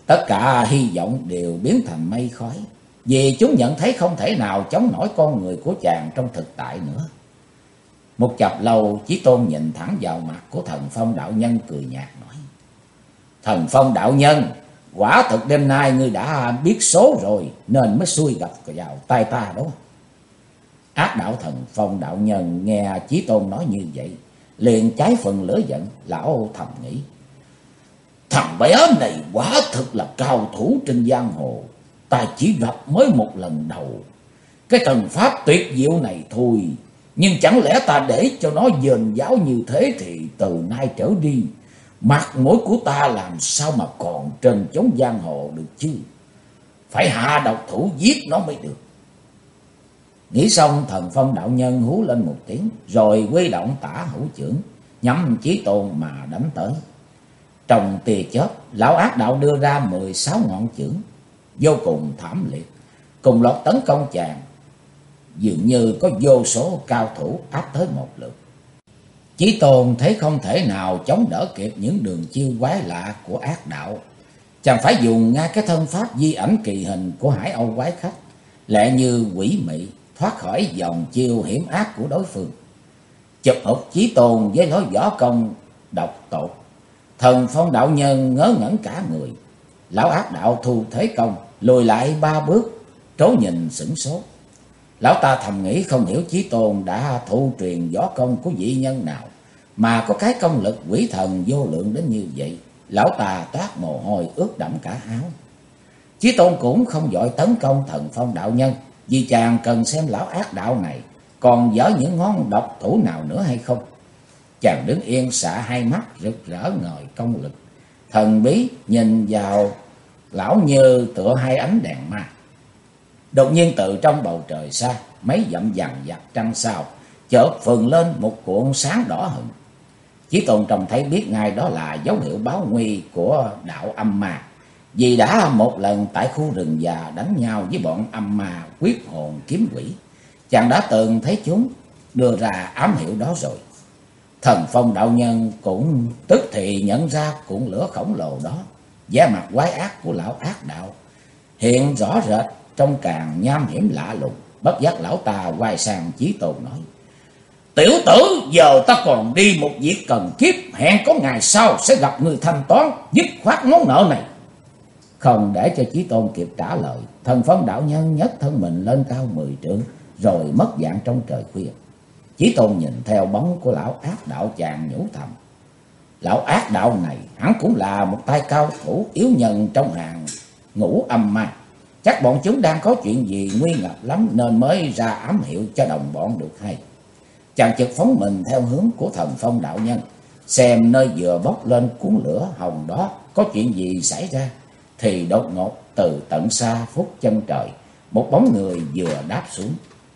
Tất cả hy vọng đều biến thành mây khói, vì chúng nhận thấy không thể nào chống nổi con người của chàng trong thực tại nữa. Một chập lâu, Chí Tôn nhìn thẳng vào mặt của Thần Phong đạo nhân cười nhạt nói: Thần Phong đạo nhân, quả thực đêm nay ngươi đã biết số rồi, nên mới xui gặp vào tay ta đó. Ác đạo Thần Phong đạo nhân nghe Chí Tôn nói như vậy, liền cháy phần lửa giận. Lão thầm nghĩ: thằng bé này quả thực là cao thủ trên giang hồ, ta chỉ gặp mới một lần đầu. Cái thần pháp tuyệt diệu này thôi, nhưng chẳng lẽ ta để cho nó dền dáo như thế thì từ nay trở đi, mặt mũi của ta làm sao mà còn trên chốn giang hồ được chứ? Phải hạ độc thủ giết nó mới được. Nghĩ xong, Thần Phong đạo nhân hú lên một tiếng, rồi huy động tả hữu chưởng nhắm Chí Tôn mà đánh tới. Trong tia chớp, lão ác đạo đưa ra 16 ngọn chưởng vô cùng thảm liệt, cùng loạt tấn công chàng, dường như có vô số cao thủ áp tới một lượt. Chí Tôn thấy không thể nào chống đỡ kịp những đường chiêu quái lạ của ác đạo, chàng phải dùng ngay cái thân pháp di ảnh kỳ hình của Hải Âu quái khách, lẹ như quỷ mị thoát khỏi dòng chiêu hiểm ác của đối phương. Chụp hụt Chí Tôn với lối võ công độc tột, Thần Phong đạo nhân ngớ ngẩn cả người. Lão ác đạo thu thế công, lùi lại 3 bước, trố nhìn sửng sốt. Lão ta thầm nghĩ không hiểu Chí Tôn đã thụ truyền võ công của vị nhân nào mà có cái công lực quỷ thần vô lượng đến như vậy. Lão ta toát mồ hôi ướt đẫm cả áo. Chí Tôn cũng không vội tấn công Thần Phong đạo nhân, vì chàng cần xem lão ác đạo này còn dở những ngón độc thủ nào nữa hay không. Chàng đứng yên xạ hai mắt rực rỡ ngời công lực, thần bí nhìn vào lão như tựa hai ánh đèn ma. Đột nhiên từ trong bầu trời xa, mấy dặm dằn vặt trăng sao chợt phừng lên một cuộn sáng đỏ hừng. Chí Tôn trông thấy biết ngay đó là dấu hiệu báo nguy của đạo âm ma, vì đã một lần tại khu rừng già đánh nhau với bọn âm ma quyết hồn kiếm quỷ. Chàng đã từng thấy chúng đưa ra ám hiệu đó rồi. Thần Phong đạo nhân cũng tức thì nhận ra cuộn lửa khổng lồ đó, vẻ mặt quái ác của lão ác đạo hiện rõ rệt trong càng nham hiểm lạ lùng. Bất giác lão ta quay sang Chí Tôn nói: Tiểu tử, giờ ta còn đi một việc cần kiếp, hẹn có ngày sau sẽ gặp người thanh toán, dứt khoát món nợ này. Không để cho Chí Tôn kịp trả lời, Thần Phong đạo nhân nhấc thân mình lên cao 10 trượng, rồi mất dạng trong trời khuya. Chí Tôn nhìn theo bóng của lão ác đạo, chàng nhủ thầm: lão ác đạo này hắn cũng là một tay cao thủ yếu nhân trong hàng ngũ âm ma. Chắc bọn chúng đang có chuyện gì nguy ngập lắm nên mới ra ám hiệu cho đồng bọn được hay. Chàng chợt phóng mình theo hướng của Thần Phong đạo nhân, xem nơi vừa bốc lên cuốn lửa hồng đó có chuyện gì xảy ra. Thì đột ngột từ tận xa phút chân trời, một bóng người vừa đáp xuống.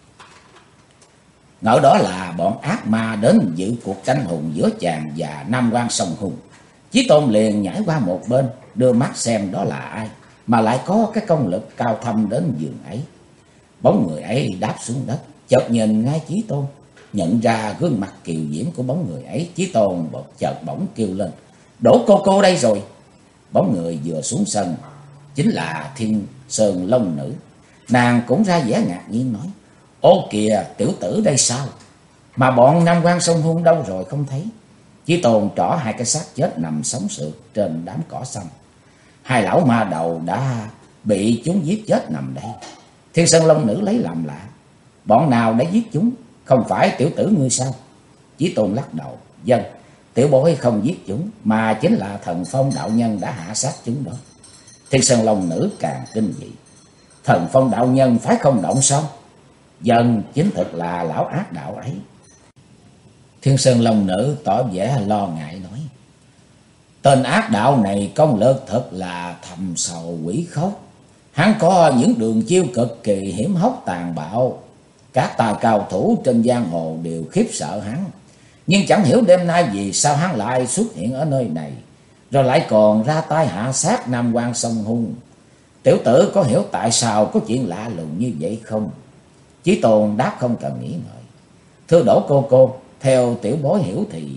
Ngỡ đó là bọn ác ma đến dự cuộc tranh hùng giữa chàng và Nam Quan Sông Hùng. Chí Tôn liền nhảy qua một bên, đưa mắt xem đó là ai mà lại có cái công lực cao thâm đến giường ấy. Bóng người ấy đáp xuống đất, chợt nhìn ngay Chí Tôn, nhận ra gương mặt kiều diễm của bóng người ấy. Chí Tôn chợt bỗng kêu lên: Đỗ cô đây rồi. Bóng người vừa xuống sân chính là Thiên Sơn Long Nữ. Nàng cũng ra vẻ ngạc nhiên nói: Ô kìa, tiểu tử đây sao? Mà bọn Nam Quan Sông Hung đâu rồi không thấy? Chí Tôn trỏ hai cái xác chết nằm sống sượt trên đám cỏ xanh. Hai lão ma đầu đã bị chúng giết chết nằm đây. Thiên Sơn Long Nữ lấy làm lạ: Bọn nào đã giết chúng? Không phải tiểu tử ngươi sao? Chí Tôn lắc đầu: Vâng, tiểu bối không giết chúng, mà chính là Thần Phong đạo nhân đã hạ sát chúng đó. Thiên Sơn Long Nữ càng kinh dị: Thần Phong đạo nhân phải không động sao? Vâng, chính thực là lão ác đạo ấy. Thiên Sơn Long Nữ tỏ vẻ lo ngại nói: Tên ác đạo này công lực thật là thầm sầu quỷ khốc. Hắn có những đường chiêu cực kỳ hiểm hóc tàn bạo. Các tài cao thủ trên giang hồ đều khiếp sợ hắn. Nhưng chẳng hiểu đêm nay vì sao hắn lại xuất hiện ở nơi này, rồi lại còn ra tay hạ sát Nam Quan Sông Hung. Tiểu tử có hiểu tại sao có chuyện lạ lùng như vậy không? Chí Tôn đáp không cần nghĩ ngợi: Thưa Đỗ cô, theo tiểu bối hiểu thì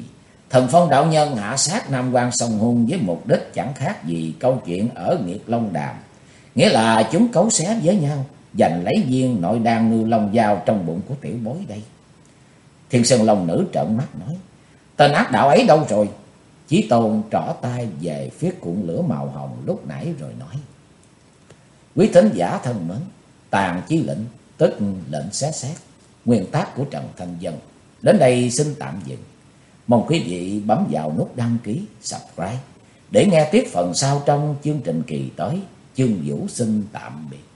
Thần Phong đạo nhân hạ sát Nam Quan Sông Hung với mục đích chẳng khác gì câu chuyện ở Nghiệt Long Đàm, nghĩa là chúng cấu xé với nhau, giành lấy viên nội đan ngư long dao trong bụng của tiểu bối đây. Thiên Sơn Long Nữ trợn mắt nói: tên ác đạo ấy đâu rồi? Chí Tôn trỏ tay về phía cuộn lửa màu hồng lúc nãy rồi nói: quý thính giả thân mến, tàn chí lệnh tức lệnh xé xác, nguyên tác của Trần Thanh Vân đến đây xin tạm dừng. Mong quý vị bấm vào nút đăng ký, subscribe để nghe tiếp phần sau trong chương trình kỳ tới. Chương Vũ xin tạm biệt.